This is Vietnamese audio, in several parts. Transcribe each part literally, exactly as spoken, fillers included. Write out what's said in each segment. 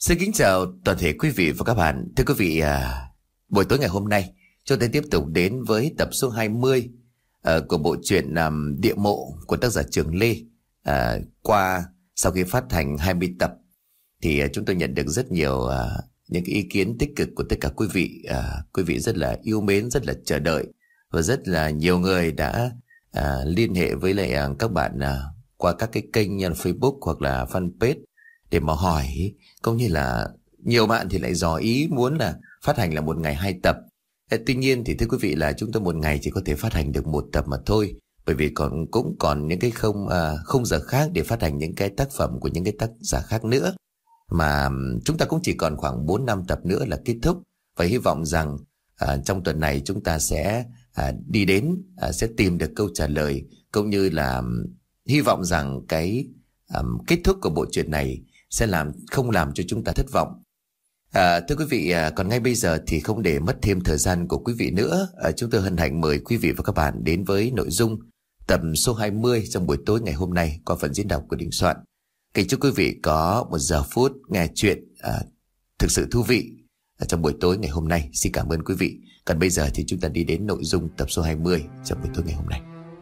Xin kính chào toàn thể quý vị và các bạn. Thưa quý vị, à, buổi tối ngày hôm nay chúng ta tiếp tục đến với tập số hai mươi à, của bộ truyện à, Địa Mộ của tác giả Trường Lê. à, Qua sau khi phát hành hai mươi tập thì à, chúng tôi nhận được rất nhiều à, những cái ý kiến tích cực của tất cả quý vị. à, Quý vị rất là yêu mến, rất là chờ đợi, và rất là nhiều người đã à, liên hệ với lại à, các bạn à, qua các cái kênh như là Facebook hoặc là fanpage để mà hỏi, cũng như là nhiều bạn thì lại dò ý muốn là phát hành là một ngày hai tập. Tuy nhiên thì thưa quý vị là chúng tôi một ngày chỉ có thể phát hành được một tập mà thôi, bởi vì còn cũng còn những cái không à, không giờ khác để phát hành những cái tác phẩm của những cái tác giả khác nữa, mà chúng ta cũng chỉ còn khoảng bốn năm tập nữa là kết thúc. Và hy vọng rằng à, trong tuần này chúng ta sẽ à, đi đến à, sẽ tìm được câu trả lời, cũng như là hy vọng rằng cái à, kết thúc của bộ truyện này sẽ làm không làm cho chúng ta thất vọng. À, thưa quý vị, à, còn ngay bây giờ thì không để mất thêm thời gian của quý vị nữa, à, chúng tôi hân hạnh mời quý vị và các bạn đến với nội dung tập số hai mươi trong buổi tối ngày hôm nay qua phần diễn đọc của Đình Soạn. Kính chúc quý vị có một giờ phút nghe chuyện à, thực sự thú vị à, trong buổi tối ngày hôm nay. Xin cảm ơn quý vị. Còn bây giờ thì chúng ta đi đến nội dung tập số hai mươi trong buổi tối ngày hôm nay.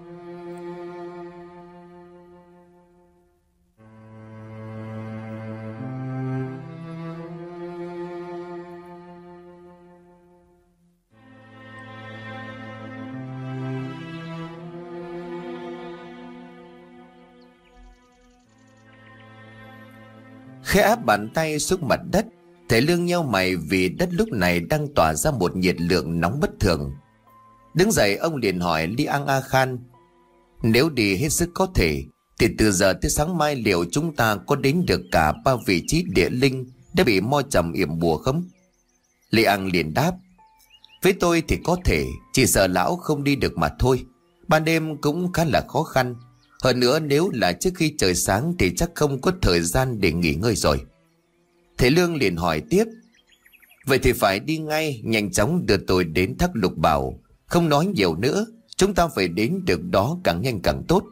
Khẽ áp bàn tay xuống mặt đất, Thể Lương nheo mày vì đất lúc này đang tỏa ra một nhiệt lượng nóng bất thường. Đứng dậy ông liền hỏi Li Ang A Khan: nếu đi hết sức có thể thì từ giờ tới sáng mai liệu chúng ta có đến được cả ba vị trí địa linh đã bị mo trầm yểm bùa không? Li Ang liền đáp: với tôi thì có thể, chỉ sợ lão không đi được mà thôi. Ban đêm cũng khá là khó khăn. Hơn nữa nếu là trước khi trời sáng thì chắc không có thời gian để nghỉ ngơi rồi. Thể Lương liền hỏi tiếp: vậy thì phải đi ngay, nhanh chóng đưa tôi đến Thác Lục Bảo. Không nói nhiều nữa, chúng ta phải đến được đó càng nhanh càng tốt.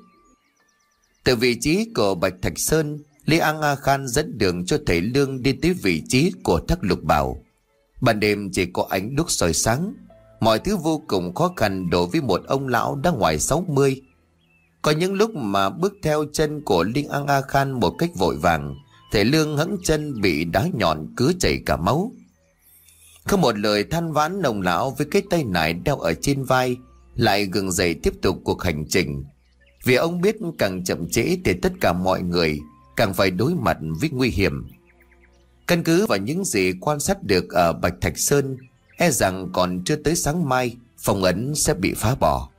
Từ vị trí của Bạch Thạch Sơn, Li Ang A Khan dẫn đường cho Thể Lương đi tới vị trí của Thác Lục Bảo. Ban đêm chỉ có ánh đuốc soi sáng, mọi thứ vô cùng khó khăn đối với một ông lão đã ngoài sáu mươi. Có những lúc mà bước theo chân của Li Ang A Khan một cách vội vàng, Thể Lương hẫng chân bị đá nhọn cứ chảy cả máu. Không một lời than vãn, ông lão với cái tay nải đeo ở trên vai lại gượng dậy tiếp tục cuộc hành trình. Vì ông biết càng chậm trễ thì tất cả mọi người càng phải đối mặt với nguy hiểm. Căn cứ vào những gì quan sát được ở Bạch Thạch Sơn, e rằng còn chưa tới sáng mai phong ấn sẽ bị phá bỏ.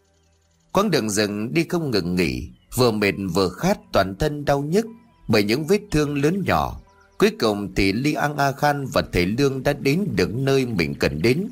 Quãng đường rừng đi không ngừng nghỉ, vừa mệt vừa khát, toàn thân đau nhức bởi những vết thương lớn nhỏ. Cuối cùng thì Li Ang A Khan và Thể Lương đã đến được nơi mình cần đến.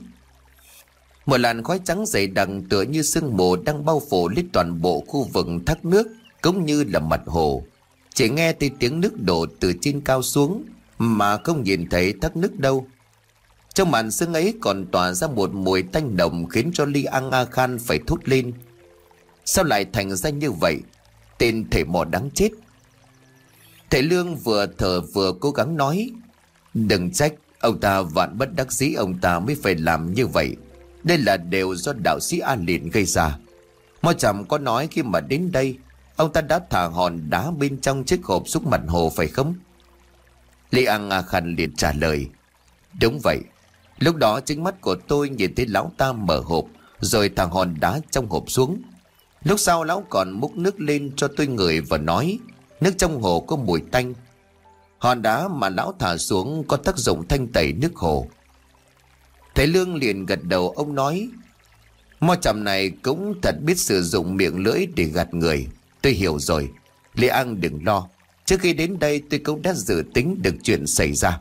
Một làn khói trắng dày đặc tựa như sương mù đang bao phủ lên toàn bộ khu vực thác nước cũng như là mặt hồ. Chỉ nghe thấy tiếng nước đổ từ trên cao xuống mà không nhìn thấy thác nước đâu. Trong màn sương ấy còn tỏa ra một mùi tanh nồng khiến cho Li Ang A Khan phải thốt lên: sao lại thành ra như vậy, tên thể mò đáng chết. Thể Lương vừa thở vừa cố gắng nói: đừng trách, ông ta vạn bất đắc dĩ ông ta mới phải làm như vậy. Đây là đều do đạo sĩ A Liền gây ra. Mo Trầm có nói khi mà đến đây ông ta đã thả hòn đá bên trong chiếc hộp xuống mặt hồ phải không? Li Ang A Khan liền trả lời: đúng vậy. Lúc đó chính mắt của tôi nhìn thấy lão ta mở hộp rồi thả hòn đá trong hộp xuống. Lúc sau lão còn múc nước lên cho tôi ngửi và nói nước trong hồ có mùi tanh. Hòn đá mà lão thả xuống có tác dụng thanh tẩy nước hồ. Thể Lương liền gật đầu, ông nói: Mo Trầm này cũng thật biết sử dụng miệng lưỡi để gạt người. Tôi hiểu rồi, Li Ang đừng lo. Trước khi đến đây tôi cũng đã dự tính được chuyện xảy ra.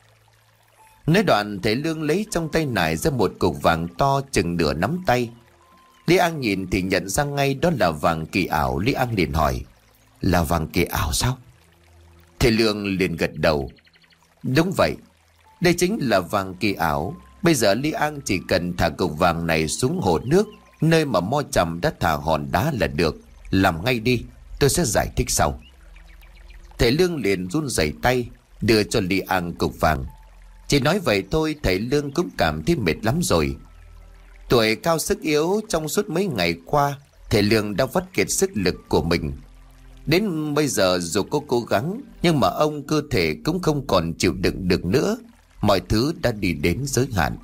Nói đoạn Thể Lương lấy trong tay nải ra một cục vàng to chừng nửa nắm tay. Li Ang nhìn thì nhận ra ngay đó là vàng kỳ ảo. Li Ang liền hỏi: là vàng kỳ ảo sao? Thể Lương liền gật đầu: đúng vậy, đây chính là vàng kỳ ảo. Bây giờ Li Ang chỉ cần thả cục vàng này xuống hồ nước nơi mà Mo Trầm đã thả hòn đá là được. Làm ngay đi, tôi sẽ giải thích sau. Thể Lương liền run rẩy tay, đưa cho Li An cục vàng. Chỉ nói vậy thôi thầy Lương cũng cảm thấy mệt lắm rồi. Tuổi cao sức yếu, trong suốt mấy ngày qua thầy Lương đã vắt kiệt sức lực của mình. Đến bây giờ dù có cố gắng nhưng mà ông cơ thể cũng không còn chịu đựng được nữa. Mọi thứ đã đi đến giới hạn.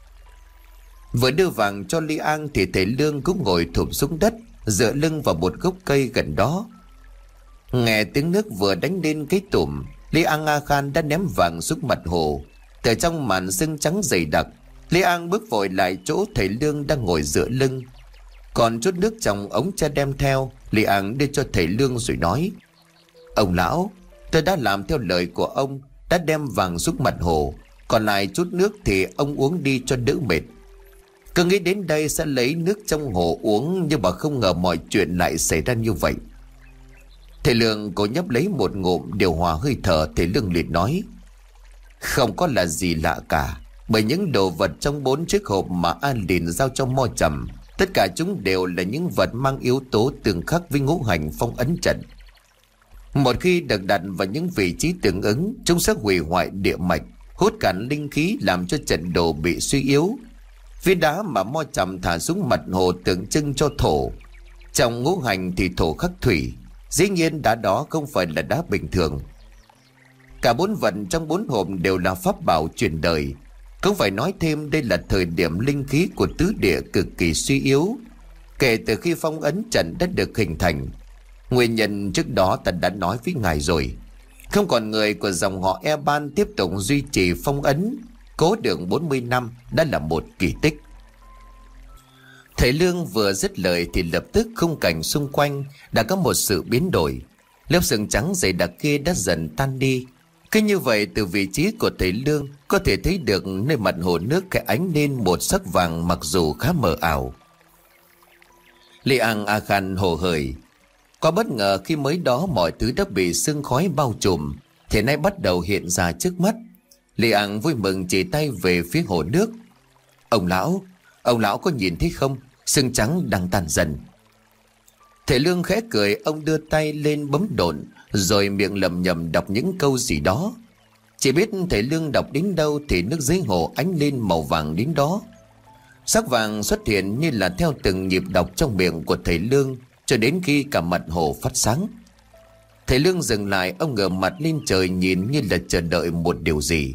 Vừa đưa vàng cho Li An thì thầy Lương cũng ngồi thụp xuống đất, dựa lưng vào một gốc cây gần đó. Nghe tiếng nước vừa đánh lên cái tủm, Li An A Khan đã ném vàng xuống mặt hồ. Từ trong màn sương trắng dày đặc, Li An bước vội lại chỗ thầy Lương đang ngồi dựa lưng. Còn chút nước trong ống cha đem theo, Li An đưa cho thầy Lương rồi nói: Ông lão, tôi đã làm theo lời của ông, đã đem vàng xuống mặt hồ. Còn lại chút nước thì ông uống đi cho đỡ mệt. Cứ nghĩ đến đây sẽ lấy nước trong hồ uống, nhưng mà không ngờ mọi chuyện lại xảy ra như vậy. Thầy Lương cố nhấp lấy một ngụm điều hòa hơi thở. Thầy Lương liền nói: Không có là gì lạ cả, bởi những đồ vật trong bốn chiếc hộp mà A Lìn giao cho Mo Trầm, tất cả chúng đều là những vật mang yếu tố tương khắc với ngũ hành phong ấn trận. Một khi được đặt vào những vị trí tương ứng, chúng sẽ hủy hoại địa mạch, hút cạn linh khí, làm cho trận đồ bị suy yếu. Viên đá mà Mo Trầm thả xuống mặt hồ tượng trưng cho thổ. Trong ngũ hành thì thổ khắc thủy, dĩ nhiên đá đó không phải là đá bình thường. Cả bốn vật trong bốn hộp đều là pháp bảo truyền đời. Không phải nói thêm đây là thời điểm linh khí của tứ địa cực kỳ suy yếu kể từ khi phong ấn trận đã được hình thành. Nguyên nhân trước đó ta đã nói với ngài rồi. Không còn người của dòng họ Eban tiếp tục duy trì phong ấn cố được bốn mươi năm đã là một kỳ tích. Thầy Lương vừa dứt lời thì lập tức khung cảnh xung quanh đã có một sự biến đổi. Lớp sương trắng dày đặc kia đã dần tan đi. Cứ như vậy, từ vị trí của thầy Lương có thể thấy được nơi mặt hồ nước cái ánh lên một sắc vàng, mặc dù khá mờ ảo. Li An A Khan hồ hởi. Có bất ngờ khi mới đó mọi thứ đã bị sương khói bao trùm thì nay bắt đầu hiện ra trước mắt. Li An vui mừng chỉ tay về phía hồ nước. Ông lão, ông lão có nhìn thấy không? Sương trắng đang tan dần. Thầy Lương khẽ cười, ông đưa tay lên bấm độn rồi miệng lẩm nhẩm đọc những câu gì đó. Chỉ biết thầy Lương đọc đến đâu thì nước dưới hồ ánh lên màu vàng đến đó. Sắc vàng xuất hiện như là theo từng nhịp đọc trong miệng của thầy Lương, cho đến khi cả mặt hồ phát sáng. Thầy Lương dừng lại, ông ngửa mặt lên trời nhìn như là chờ đợi một điều gì.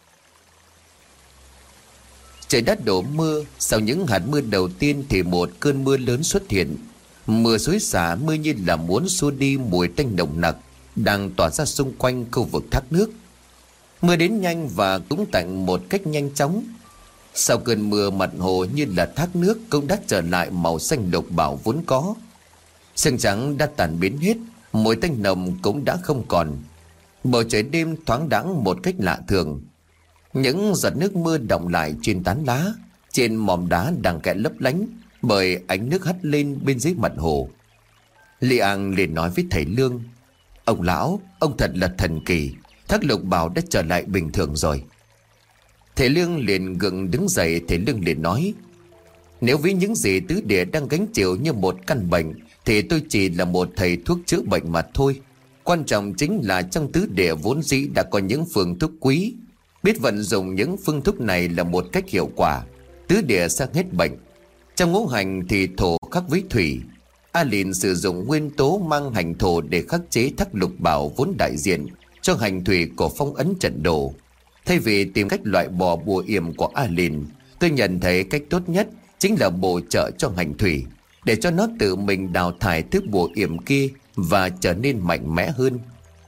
Trời đất đổ mưa. Sau những hạt mưa đầu tiên thì một cơn mưa lớn xuất hiện. Mưa xối xả, mưa như là muốn xua đi mùi tanh nồng nặc đang tỏa ra xung quanh khu vực thác nước. Mưa đến nhanh và cũng tạnh một cách nhanh chóng. Sau cơn mưa, mặt hồ như là thác nước cũng đã trở lại màu xanh lục bảo vốn có. Sương trắng đã tàn biến hết, mùi tanh nồng cũng đã không còn. Bầu trời đêm thoáng đãng một cách lạ thường. Những giọt nước mưa đọng lại trên tán lá, trên mỏm đá đang kẽ lấp lánh bởi ánh nước hắt lên bên dưới mặt hồ. Li An liền nói với thầy Lương: Ông lão, ông thật là thần kỳ, thác lục bảo đã trở lại bình thường rồi. Thầy Lương liền gượng đứng dậy. Thầy Lương liền nói: Nếu với những gì tứ địa đang gánh chịu như một căn bệnh thì tôi chỉ là một thầy thuốc chữa bệnh mà thôi. Quan trọng chính là trong tứ địa vốn dĩ đã có những phương thuốc quý. Biết vận dụng những phương thuốc này là một cách hiệu quả, tứ địa sẽ hết bệnh. Trong ngũ hành thì thổ khắc với thủy. A Lìn sử dụng nguyên tố mang hành thổ để khắc chế thác lục bảo vốn đại diện cho hành thủy của phong ấn trận đồ. Thay vì tìm cách loại bỏ bùa yểm của A Lìn, tôi nhận thấy cách tốt nhất chính là bổ trợ cho hành thủy, để cho nó tự mình đào thải thứ bùa yểm kia và trở nên mạnh mẽ hơn.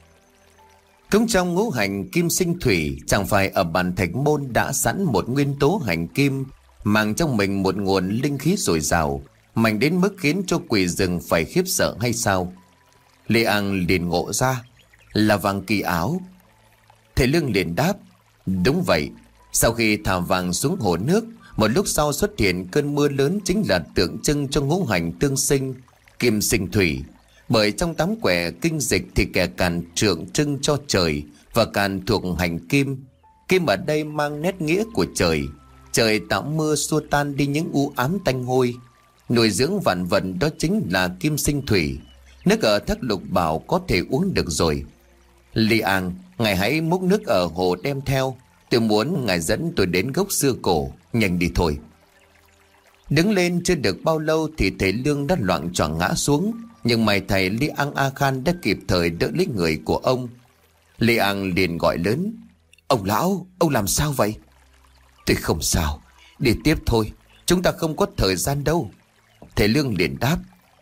Cũng trong ngũ hành kim sinh thủy, chẳng phải ở bản thạch môn đã sẵn một nguyên tố hành kim mang trong mình một nguồn linh khí dồi dào, mạnh đến mức khiến cho quỷ rừng phải khiếp sợ hay sao? Lê An liền ngộ ra là vàng kỳ áo. Thầy Lương liền đáp: Đúng vậy. Sau khi thả vàng xuống hồ nước, một lúc sau xuất hiện cơn mưa lớn, chính là tượng trưng cho ngũ hành tương sinh kim sinh thủy. Bởi trong tám quẻ kinh dịch thì kẻ càn tượng trưng cho trời và càn thuộc hành kim. Kim ở đây mang nét nghĩa của trời. Trời tạo mưa xua tan đi những u ám tanh hôi. Nuôi dưỡng vạn vật đó chính là kim sinh thủy. Nước ở thác lục bảo có thể uống được rồi. Li An, ngài hãy múc nước ở hồ đem theo. Tôi muốn ngài dẫn tôi đến gốc xưa cổ. Nhanh đi thôi. Đứng lên chưa được bao lâu thì thầy Lương đã loạng choạng ngã xuống. Nhưng may thầy Li An A Khan đã kịp thời đỡ lấy người của ông. Li An liền gọi lớn: Ông lão, ông làm sao vậy? Tôi không sao, đi tiếp thôi, chúng ta không có thời gian đâu. Thầy Lương liền đáp.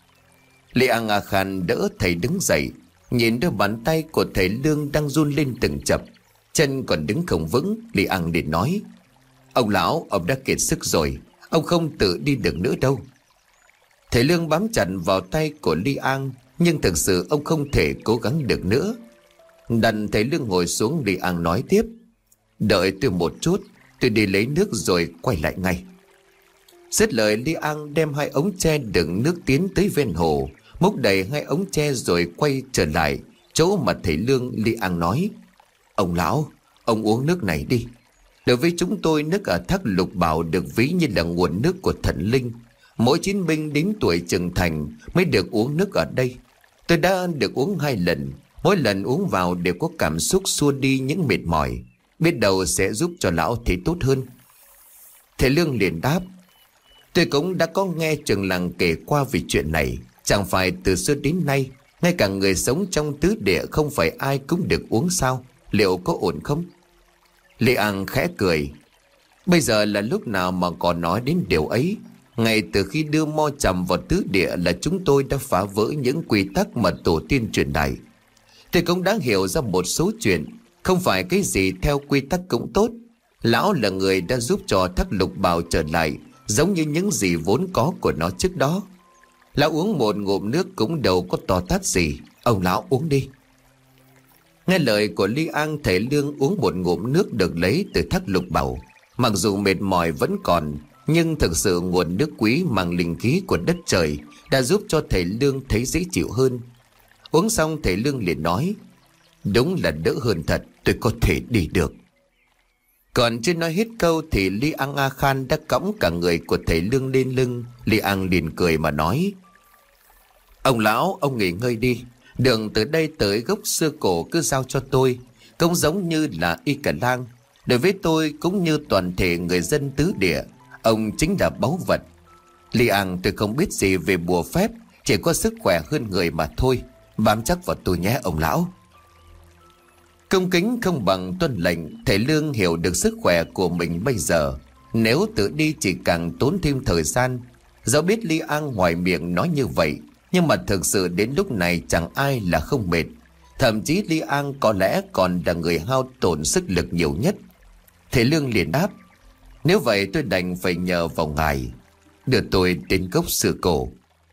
Li An A Khan đỡ thầy đứng dậy. Nhìn đôi bàn tay của thầy Lương đang run lên từng chập, chân còn đứng không vững. Li An liền nói: Ông lão, ông đã kiệt sức rồi, ông không tự đi được nữa đâu. Thầy Lương bám chặt vào tay của Li An, nhưng thực sự ông không thể cố gắng được nữa. Đặt thầy Lương ngồi xuống, Li An nói tiếp: Đợi tôi một chút, tôi đi lấy nước rồi quay lại ngay. Dứt lời, Li An đem hai ống tre đựng nước tiến tới ven hồ, múc đầy hai ống tre rồi quay trở lại chỗ mà thầy Lương. Li An nói: Ông lão, ông uống nước này đi. Đối với chúng tôi, nước ở thác Lục Bảo được ví như là nguồn nước của thần linh. Mỗi chiến binh đến tuổi trưởng thành mới được uống nước ở đây. Tôi đã được uống hai lần, mỗi lần uống vào đều có cảm xúc xua đi những mệt mỏi, biết đâu sẽ giúp cho lão thấy tốt hơn. Thầy Lương liền đáp: Tôi cũng đã có nghe trường làng kể qua về chuyện này. Chẳng phải từ xưa đến nay, ngay cả người sống trong tứ địa không phải ai cũng được uống sao? Liệu có ổn không? Li An khẽ cười: Bây giờ là lúc nào mà còn nói đến điều ấy? Ngay từ khi đưa Mo Trầm vào tứ địa là chúng tôi đã phá vỡ những quy tắc mà tổ tiên truyền lại. Tôi cũng đã hiểu ra một số chuyện. Không phải cái gì theo quy tắc cũng tốt. Lão là người đã giúp cho thác Lục Bảo trở lại giống như những gì vốn có của nó trước đó. Lão uống một ngụm nước cũng đâu có to tát gì. Ông lão uống đi. Nghe lời của Li An, thầy Lương uống một ngụm nước được lấy từ thác Lục Bảo. Mặc dù mệt mỏi vẫn còn, nhưng thực sự nguồn nước quý mang linh khí của đất trời đã giúp cho thầy Lương thấy dễ chịu hơn. Uống xong, thầy Lương liền nói: Đúng là đỡ hơn thật, tôi có thể đi được. Còn chưa nói hết câu thì Li An A Khan đã cõng cả người của thầy Lương lên lưng. Li An liền cười mà nói: Ông lão, ông nghỉ ngơi đi. Đường từ đây tới gốc xưa cổ cứ giao cho tôi. Cũng giống như là Y Cả Lang, đối với tôi cũng như toàn thể người dân tứ địa, ông chính là báu vật. Li An, tôi không biết gì về bùa phép, chỉ có sức khỏe hơn người mà thôi. Bám chắc vào tôi nhé ông lão. Công kính không bằng tuân lệnh. Thầy Lương hiểu được sức khỏe của mình bây giờ, nếu tự đi chỉ càng tốn thêm thời gian. Dẫu biết Li An ngoài miệng nói như vậy, nhưng mà thực sự đến lúc này chẳng ai là không mệt. Thậm chí Li An có lẽ còn là người hao tổn sức lực nhiều nhất. Thầy Lương liền đáp: Nếu vậy tôi đành phải nhờ vào ngài đưa tôi đến gốc xưa cổ.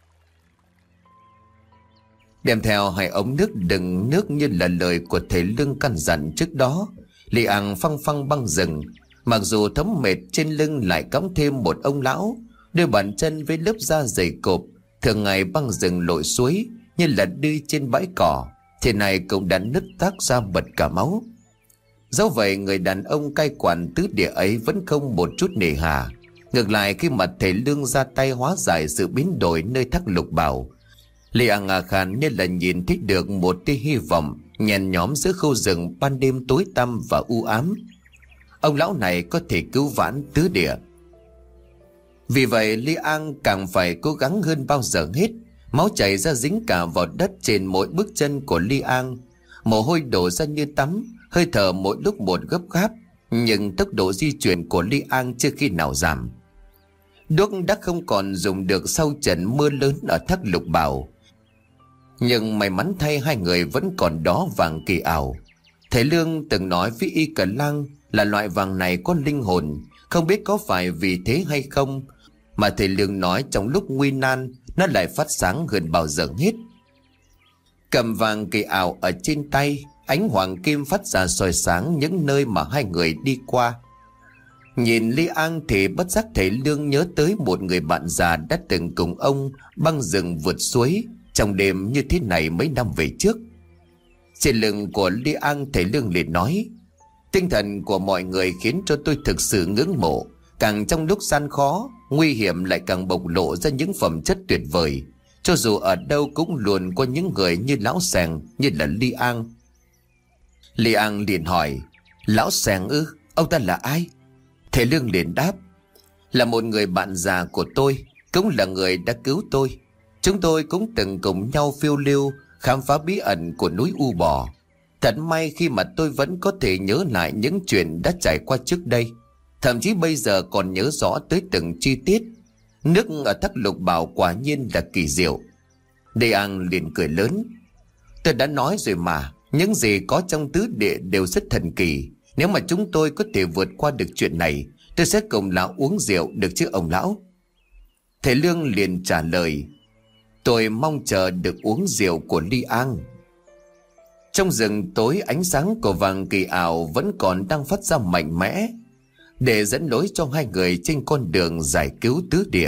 Đem theo hai ống nước đựng nước như là lời của thầy Lương căn dặn trước đó. Li An phăng phăng băng rừng. Mặc dù thấm mệt, trên lưng lại cõng thêm một ông lão, đôi bàn chân với lớp da dày cộp. Thường ngày băng rừng lội suối như là đi trên bãi cỏ, thì này cũng đã nứt toác ra bật cả máu. Dẫu vậy, người đàn ông cai quản tứ địa ấy vẫn không một chút nề hà. Ngược lại, khi mà thầy Lương ra tay hóa giải sự biến đổi nơi thác Lục Bảo, Li An A Khan như là nhìn thấy được một tia hy vọng nhen nhóm giữa khu rừng ban đêm tối tăm và u ám. Ông lão này có thể cứu vãn tứ địa. Vì vậy, Li An càng phải cố gắng hơn bao giờ hết. Máu chảy ra dính cả vào đất trên mỗi bước chân của Li An. Mồ hôi đổ ra như tắm, hơi thở mỗi lúc một gấp gáp. Nhưng tốc độ di chuyển của Li An chưa khi nào giảm. Đuốc đã không còn dùng được sau trận mưa lớn ở thác Lục Bảo. Nhưng may mắn thay, hai người vẫn còn đó vàng kỳ ảo. Thầy Lương từng nói với Y Cả Lang là loại vàng này có linh hồn. Không biết có phải vì thế hay không mà thầy Lương nói trong lúc nguy nan nó lại phát sáng hơn bao giờ hết. Cầm vàng kỳ ảo ở trên tay, ánh hoàng kim phát ra soi sáng những nơi mà hai người đi qua. Nhìn Li An thì bất giác thầy Lương nhớ tới một người bạn già đã từng cùng ông băng rừng vượt suối trong đêm như thế này mấy năm về trước. Trên lưng của Li An, thầy Lương liền nói: Tinh thần của mọi người khiến cho tôi thực sự ngưỡng mộ. Càng trong lúc gian khó, nguy hiểm lại càng bộc lộ ra những phẩm chất tuyệt vời. Cho dù ở đâu cũng luôn có những người như lão Sàng, như là Li An. Li An liền hỏi: Lão Sẻng ư? Ông ta là ai? Thầy Lương liền đáp: Là một người bạn già của tôi, cũng là người đã cứu tôi. Chúng tôi cũng từng cùng nhau phiêu lưu khám phá bí ẩn của núi U Bò. Thật may khi mà tôi vẫn có thể nhớ lại những chuyện đã trải qua trước đây, thậm chí bây giờ còn nhớ rõ tới từng chi tiết. Nước ở Thác Lục Bảo quả nhiên là kỳ diệu. Li An liền cười lớn: Tôi đã nói rồi mà, những gì có trong tứ địa đều rất thần kỳ. Nếu mà chúng tôi có thể vượt qua được chuyện này, tôi sẽ cùng lão uống rượu được chứ ông lão? Thầy Lương liền trả lời: Tôi mong chờ được uống rượu của Li An. Trong rừng tối, ánh sáng của vàng kỳ ảo vẫn còn đang phát ra mạnh mẽ để dẫn lối cho hai người trên con đường giải cứu tứ địa.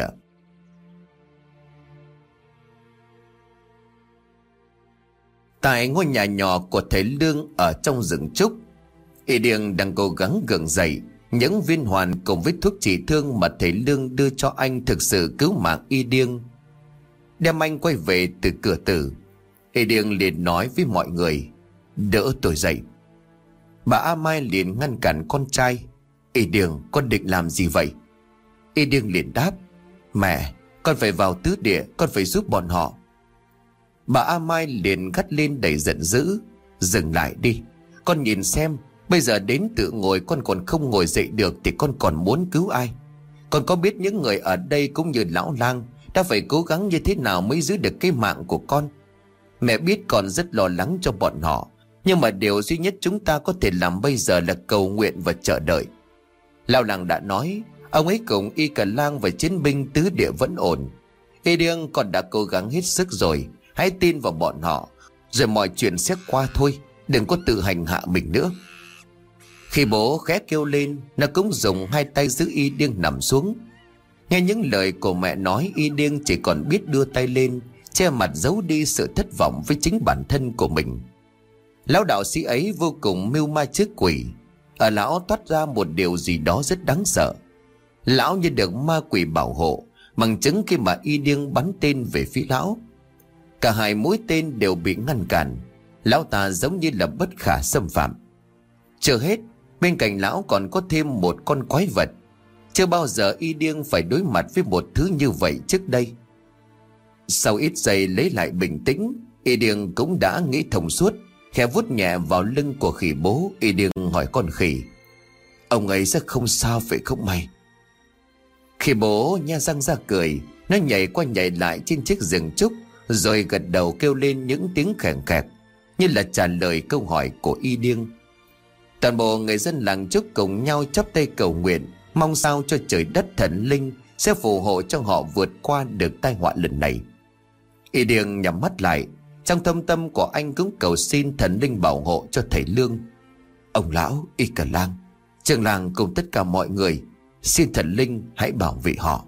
Tại ngôi nhà nhỏ của thầy Lương ở trong rừng trúc, Y Điêng đang cố gắng gượng dậy. Những viên hoàn cùng với thuốc trị thương mà thầy Lương đưa cho anh thực sự cứu mạng Y Điêng. Đem anh quay về từ cửa tử, Y Điêng liền nói với mọi người: Đỡ tôi dậy. Bà A Mai liền ngăn cản con trai: Y Điêng, con định làm gì vậy? Y Điêng liền đáp: Mẹ, con phải vào tứ địa, con phải giúp bọn họ. Bà A Mai liền gắt lên đầy giận dữ: Dừng lại đi, con nhìn xem, bây giờ đến tự ngồi con còn không ngồi dậy được thì con còn muốn cứu ai? Con có biết những người ở đây cũng như lão Lang đã phải cố gắng như thế nào mới giữ được cái mạng của con? Mẹ biết con rất lo lắng cho bọn họ, nhưng mà điều duy nhất chúng ta có thể làm bây giờ là cầu nguyện và chờ đợi. Lão Lang đã nói ông ấy cùng Y Cà Lang và chiến binh tứ địa vẫn ổn. Y Điêng, con đã cố gắng hết sức rồi, hãy tin vào bọn họ, rồi mọi chuyện sẽ qua thôi. Đừng có tự hành hạ mình nữa. Khi bố khẽ kêu lên, nó cũng dùng hai tay giữ Y Điêng nằm xuống. Nghe những lời của mẹ nói, Y Điêng chỉ còn biết đưa tay lên che mặt giấu đi sự thất vọng với chính bản thân của mình. Lão đạo sĩ ấy vô cùng mưu ma trước quỷ. Ở lão toát ra một điều gì đó rất đáng sợ. Lão như được ma quỷ bảo hộ, bằng chứng khi mà Y Điêng bắn tên về phía lão. Cả hai mũi tên đều bị ngăn cản. Lão ta giống như là bất khả xâm phạm. Chưa hết, bên cạnh lão còn có thêm một con quái vật. Chưa bao giờ Y Điêng phải đối mặt với một thứ như vậy trước đây. Sau ít giây lấy lại bình tĩnh, Y Điêng cũng đã nghĩ thông suốt. Khẽ vuốt nhẹ vào lưng của khỉ bố, Y Điêng hỏi con khỉ: Ông ấy sẽ không sao phải không mày? Khỉ bố nhe răng ra cười. Nó nhảy qua nhảy lại trên chiếc giường trúc, rồi gật đầu kêu lên những tiếng khèn khẹt, như là trả lời câu hỏi của Y Điêng. Toàn bộ người dân làng trúc cùng nhau chắp tay cầu nguyện, mong sao cho trời đất thần linh sẽ phù hộ cho họ vượt qua được tai họa lần này. Y Điêng nhắm mắt lại, trong thâm tâm của anh cũng cầu xin thần linh bảo hộ cho thầy Lương, ông lão, Y Cà Lang, trường làng cùng tất cả mọi người. Xin thần linh hãy bảo vệ họ.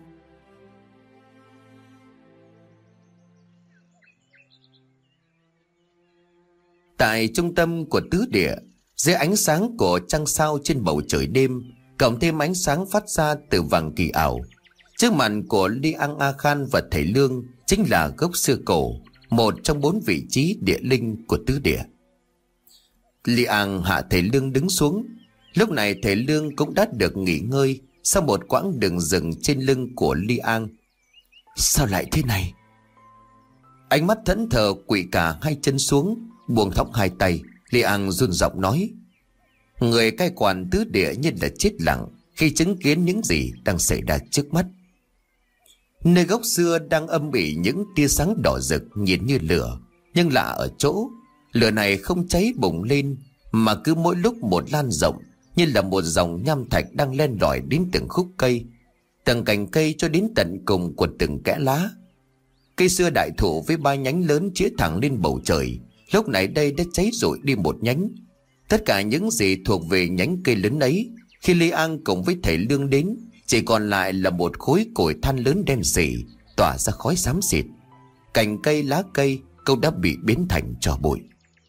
Tại trung tâm của tứ địa, dưới ánh sáng của trăng sao trên bầu trời đêm, cộng thêm ánh sáng phát ra từ vàng kỳ ảo, trước mặt của Li An A Khan và thầy Lương chính là gốc xưa cổ, một trong bốn vị trí địa linh của tứ địa. Li An hạ thầy Lương đứng xuống. Lúc này thầy Lương cũng đã được nghỉ ngơi sau một quãng đường rừng trên lưng của Li An. Sao lại thế này? Ánh mắt thẫn thờ quỵ cả hai chân xuống, buông thõng hai tay, Li An run giọng nói: Người cai quản tứ địa như là chết lặng khi chứng kiến những gì đang xảy ra trước mắt. Nơi gốc xưa đang âm ỉ những tia sáng đỏ rực nhìn như lửa, nhưng lạ ở chỗ lửa này không cháy bùng lên, mà cứ mỗi lúc một lan rộng, như là một dòng nham thạch đang len lỏi đến từng khúc cây, từng cành cây cho đến tận cùng của từng kẽ lá. Cây xưa đại thụ với ba nhánh lớn chĩa thẳng lên bầu trời, lúc này đây đã cháy rụi đi một nhánh. Tất cả những gì thuộc về nhánh cây lớn ấy, khi Li An cùng với thầy Lương đến, chỉ còn lại là một khối củi than lớn đen sì, tỏa ra khói xám xịt. Cành cây, lá cây cũng đã bị biến thành tro bụi.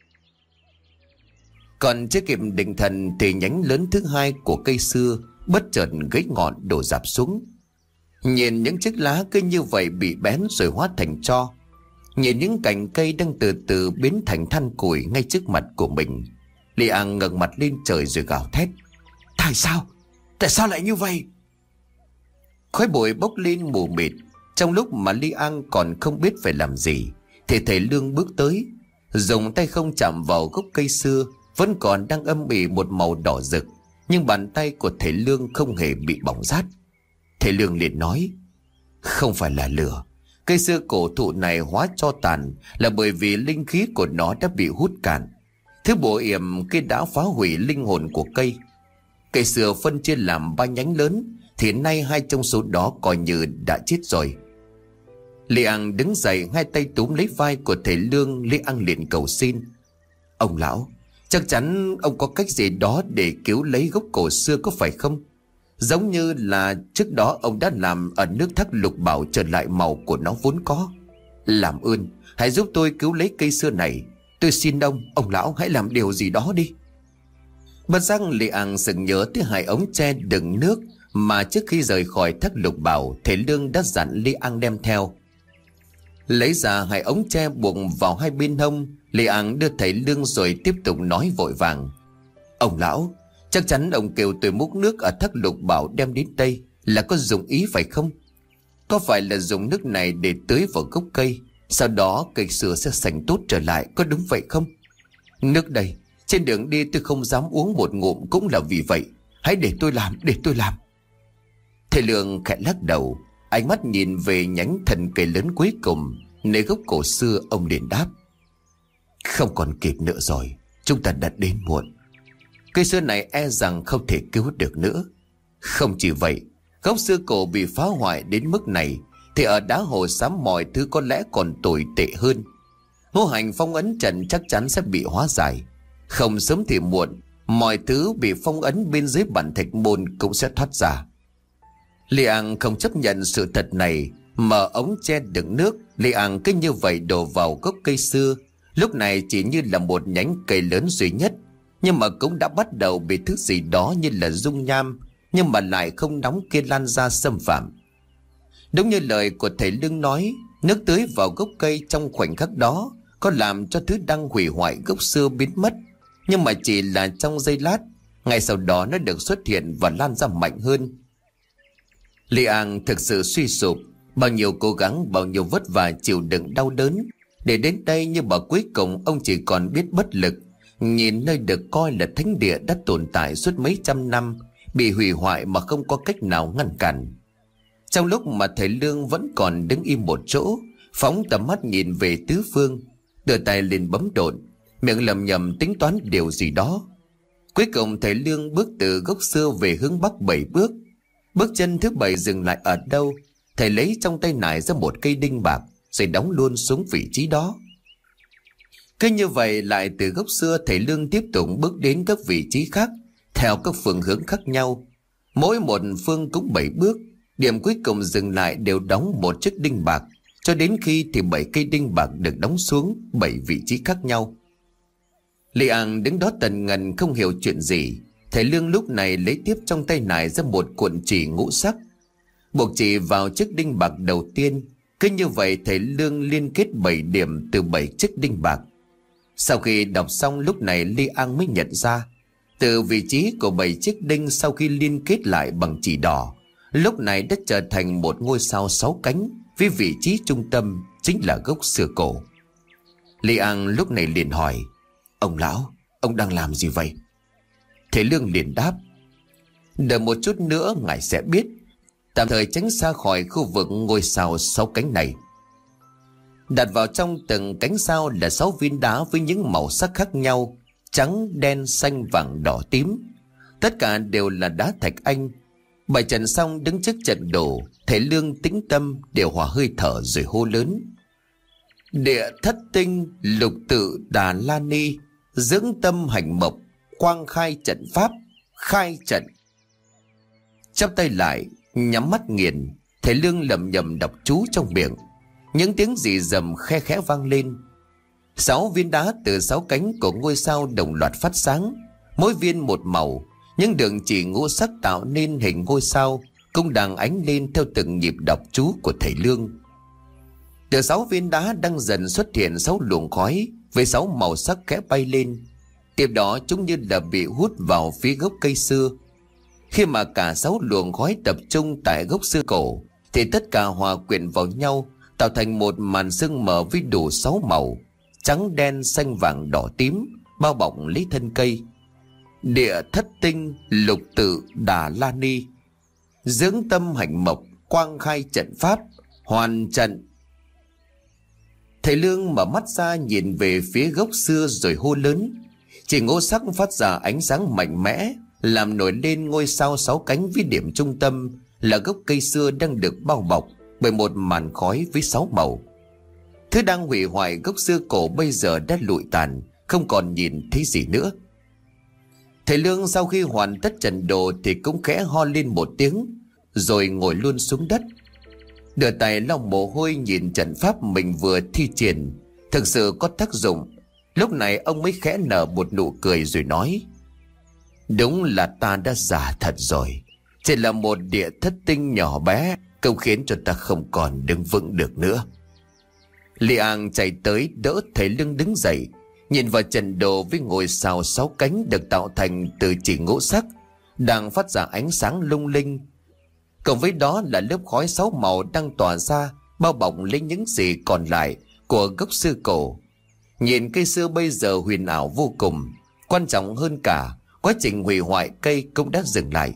Còn chưa kịp định thần thì nhánh lớn thứ hai của cây xưa bất chợt gãy ngọn đổ rạp xuống. Nhìn những chiếc lá cứ như vậy bị bén rồi hóa thành tro, nhìn những cành cây đang từ từ biến thành than củi ngay trước mặt của mình, Li An ngẩng mặt lên trời rồi gào thét: Tại sao? Tại sao lại như vậy? Khói bụi bốc lên mù mịt. Trong lúc mà Li An còn không biết phải làm gì thì thầy Lương bước tới, dùng tay không chạm vào gốc cây xưa vẫn còn đang âm ỉ một màu đỏ rực, nhưng bàn tay của thầy Lương không hề bị bỏng rát. Thầy Lương liền nói: Không phải là lửa. Cây xưa cổ thụ này hóa tro tàn là bởi vì linh khí của nó đã bị hút cạn. Thứ bổ yểm kia đã phá hủy linh hồn của cây. Cây xưa phân chia làm ba nhánh lớn, thì nay hai trong số đó coi như đã chết rồi. Li An đứng dậy, hai tay túm lấy vai của thầy Lương. Li An liền cầu xin: Ông lão, chắc chắn ông có cách gì đó để cứu lấy gốc cổ xưa có phải không? Giống như là trước đó ông đã làm ở nước thác Lục Bảo trở lại màu của nó vốn có. Làm ơn, hãy giúp tôi cứu lấy cây xưa này. Tôi xin ông, ông lão hãy làm điều gì đó đi. Bất giác Li An sực nhớ tới hai ống tre đựng nước mà trước khi rời khỏi thác Lục Bảo, thầy Lương đã dặn Li An đem theo. Lấy ra hai ống tre buộc vào hai bên hông, Li An đưa thầy Lương rồi tiếp tục nói vội vàng: Ông lão, chắc chắn ông kêu tôi múc nước ở thác Lục Bảo đem đến đây là có dụng ý phải không? Có phải là dùng nước này để tưới vào gốc cây, sau đó cây xưa sẽ sành tốt trở lại, có đúng vậy không? Nước đây, trên đường đi tôi không dám uống một ngụm cũng là vì vậy. Hãy để tôi làm, để tôi làm. Thầy Lương khẽ lắc đầu, ánh mắt nhìn về nhánh thần cây lớn cuối cùng nơi gốc cổ xưa. Ông liền đáp: Không còn kịp nữa rồi, chúng ta đã đến muộn. Cây xưa này e rằng không thể cứu được nữa. Không chỉ vậy, gốc xưa cổ bị phá hoại đến mức này thì ở đá hồ xám mọi thứ có lẽ còn tồi tệ hơn. Ngô Hành phong ấn trận chắc chắn sẽ bị hóa giải. Không sớm thì muộn, mọi thứ bị phong ấn bên dưới bản thạch môn cũng sẽ thoát ra. Li An không chấp nhận sự thật này, mở ống tre đựng nước. Li An cứ như vậy đổ vào gốc cây xưa. Lúc này chỉ như là một nhánh cây lớn duy nhất, nhưng mà cũng đã bắt đầu bị thứ gì đó như là dung nham, nhưng mà lại không nóng kia lan ra xâm phạm. Đúng như lời của thầy Lương nói, nước tưới vào gốc cây trong khoảnh khắc đó có làm cho thứ đang hủy hoại gốc xưa biến mất, nhưng mà chỉ là trong giây lát. Ngay sau đó nó được xuất hiện và lan ra mạnh hơn. Li An thực sự suy sụp, bao nhiêu cố gắng, bao nhiêu vất vả chịu đựng đau đớn để đến đây, nhưng mà cuối cùng ông chỉ còn biết bất lực, nhìn nơi được coi là thánh địa đã tồn tại suốt mấy trăm năm bị hủy hoại mà không có cách nào ngăn cản. Trong lúc mà thầy Lương vẫn còn đứng im một chỗ, phóng tầm mắt nhìn về tứ phương, đưa tay lên bấm độn, miệng lầm nhầm tính toán điều gì đó. Cuối cùng thầy Lương bước từ gốc xưa về hướng bắc bảy bước. Bước chân thứ bảy dừng lại ở đâu, thầy lấy trong tay nải ra một cây đinh bạc rồi đóng luôn xuống vị trí đó. Cứ như vậy lại từ gốc xưa thầy Lương tiếp tục bước đến các vị trí khác theo các phương hướng khác nhau. Mỗi một phương cũng bảy bước, điểm cuối cùng dừng lại đều đóng một chiếc đinh bạc, cho đến khi thì bảy cây đinh bạc được đóng xuống bảy vị trí khác nhau. Li An đứng đó tần ngần không hiểu chuyện gì. Thầy Lương lúc này lấy tiếp trong tay nải ra một cuộn chỉ ngũ sắc, buộc chỉ vào chiếc đinh bạc đầu tiên. Cứ như vậy thầy Lương liên kết bảy điểm từ bảy chiếc đinh bạc. Sau khi đọc xong, lúc này Li An mới nhận ra từ vị trí của bảy chiếc đinh sau khi liên kết lại bằng chỉ đỏ, lúc này đã trở thành một ngôi sao sáu cánh, với vị trí trung tâm chính là gốc xưa cổ. Li An lúc này liền hỏi: Ông lão, ông đang làm gì vậy? Thầy Lương liền đáp: Đợi một chút nữa ngài sẽ biết. Tạm thời tránh xa khỏi khu vực ngôi sao sáu cánh này. Đặt vào trong từng cánh sao là sáu viên đá với những màu sắc khác nhau: trắng, đen, xanh, vàng, đỏ, tím. Tất cả đều là đá thạch anh. Bài trận xong đứng trước trận đồ, thầy Lương tĩnh tâm đều hòa hơi thở rồi hô lớn: Địa thất tinh, lục tự Đà La Ni, dưỡng tâm hành mộc, quang khai trận pháp, khai trận. Chắp tay lại, nhắm mắt nghiền, thầy Lương lẩm nhẩm đọc chú trong miệng. Những tiếng rì rầm khe khẽ vang lên. Sáu viên đá từ sáu cánh của ngôi sao đồng loạt phát sáng, mỗi viên một màu. Những đường chỉ ngũ sắc tạo nên hình ngôi sao cũng đang ánh lên theo từng nhịp đọc chú của thầy Lương. Từ sáu viên đá đang dần xuất hiện sáu luồng khói với sáu màu sắc khẽ bay lên. Tiếp đó chúng như là bị hút vào phía gốc cây xưa. Khi mà cả sáu luồng khói tập trung tại gốc xưa cổ thì tất cả hòa quyện vào nhau, tạo thành một màn sương mờ với đủ sáu màu: trắng, đen, xanh, vàng, đỏ, tím, bao bọc lấy thân cây. Địa thất tinh, lục tự, đà la ni, dưỡng tâm hành mộc, quang khai trận pháp, hoàn trận. Thầy Lương mở mắt ra nhìn về phía gốc xưa rồi hô lớn. Chỉ ngũ sắc phát ra ánh sáng mạnh mẽ, làm nổi lên ngôi sao sáu cánh với điểm trung tâm là gốc cây xưa đang được bao bọc bởi một màn khói với sáu màu. Thứ đang hủy hoại gốc xưa cổ bây giờ đã lụi tàn, không còn nhìn thấy gì nữa. Thầy Lương sau khi hoàn tất trận đồ thì cũng khẽ ho lên một tiếng, rồi ngồi luôn xuống đất. Đưa tay lau mồ hôi nhìn trận pháp mình vừa thi triển thực sự có tác dụng. Lúc này ông mới khẽ nở một nụ cười rồi nói: đúng là ta đã già thật rồi. Chỉ là một địa thất tinh nhỏ bé cũng khiến cho ta không còn đứng vững được nữa. Li An chạy tới đỡ thầy Lương đứng dậy, nhìn vào trận đồ với ngôi sao sáu cánh được tạo thành từ chỉ ngũ sắc đang phát ra ánh sáng lung linh. Cộng với đó là lớp khói sáu màu đang tỏa ra, bao bọc lấy những gì còn lại của gốc xưa cổ. Nhìn cây xưa bây giờ huyền ảo vô cùng. Quan trọng hơn cả, quá trình hủy hoại cây cũng đã dừng lại.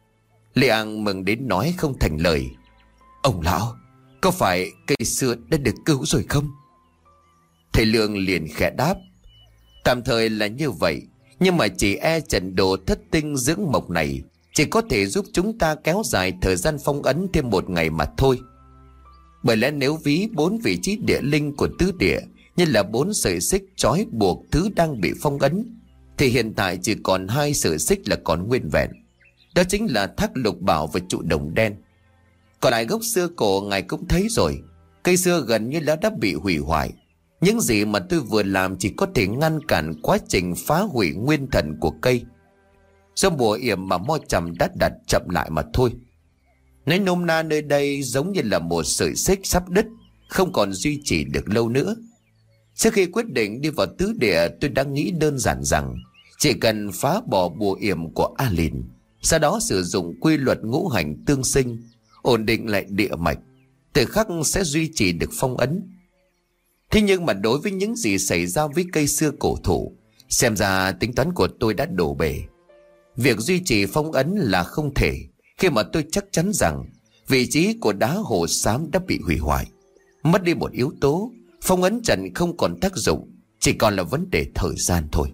Li An mừng đến nói không thành lời: ông lão, có phải cây xưa đã được cứu rồi không? Thầy Lương liền khẽ đáp: tạm thời là như vậy, nhưng mà chỉ e trận đồ thất tinh dưỡng mộc này chỉ có thể giúp chúng ta kéo dài thời gian phong ấn thêm một ngày mà thôi. Bởi lẽ nếu ví bốn vị trí địa linh của tứ địa như là bốn sợi xích trói buộc thứ đang bị phong ấn, thì hiện tại chỉ còn hai sợi xích là còn nguyên vẹn. Đó chính là thác lục bảo và trụ đồng đen. Còn lại gốc xưa cổ ngài cũng thấy rồi, cây xưa gần như đã đã bị hủy hoại. Những gì mà tôi vừa làm chỉ có thể ngăn cản quá trình phá hủy nguyên thần của cây. Do bùa yểm mà Mo Trầm đã đặt chậm lại mà thôi. Nói nôm na nơi đây giống như là một sợi xích sắp đứt, không còn duy trì được lâu nữa. Trước khi quyết định đi vào tứ địa, tôi đã nghĩ đơn giản rằng chỉ cần phá bỏ bùa yểm của A Lìn, sau đó sử dụng quy luật ngũ hành tương sinh, ổn định lại địa mạch, tự khắc sẽ duy trì được phong ấn. Thế nhưng mà đối với những gì xảy ra với cây xưa cổ thụ, xem ra tính toán của tôi đã đổ bể. Việc duy trì phong ấn là không thể, khi mà tôi chắc chắn rằng vị trí của đá hồ xám đã bị hủy hoại. Mất đi một yếu tố, phong ấn trận không còn tác dụng, chỉ còn là vấn đề thời gian thôi.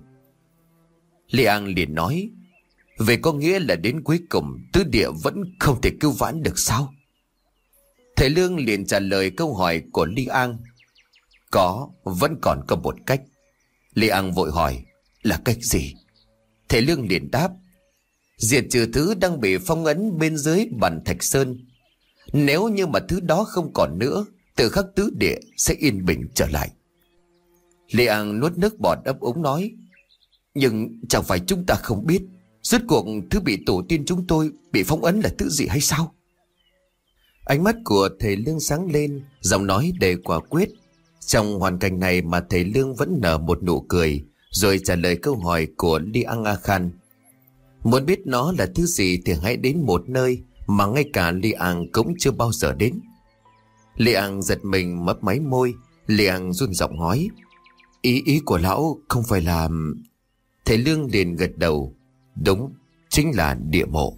Li An liền nói: vậy có nghĩa là đến cuối cùng tứ địa vẫn không thể cứu vãn được sao? Thầy Lương liền trả lời câu hỏi của Li An: có, vẫn còn có một cách. Li An vội hỏi: là cách gì? Thầy Lương liền đáp: diệt trừ thứ đang bị phong ấn bên dưới bản thạch sơn. Nếu như mà thứ đó không còn nữa, tự khắc tứ địa sẽ yên bình trở lại. Li An nuốt nước bọt ấp úng nói: nhưng chẳng phải chúng ta không biết rốt cuộc thứ bị tổ tiên chúng tôi bị phong ấn là thứ gì hay sao? Ánh mắt của thầy Lương sáng lên, giọng nói đầy quả quyết. Trong hoàn cảnh này mà thầy Lương vẫn nở một nụ cười, rồi trả lời câu hỏi của Li An A Khan. Muốn biết nó là thứ gì thì hãy đến một nơi mà ngay cả Li An cũng chưa bao giờ đến. Li An giật mình mấp máy môi. Li An run giọng nói: Ý ý của lão không phải là... Thầy Lương liền gật đầu: đúng, chính là địa mộ.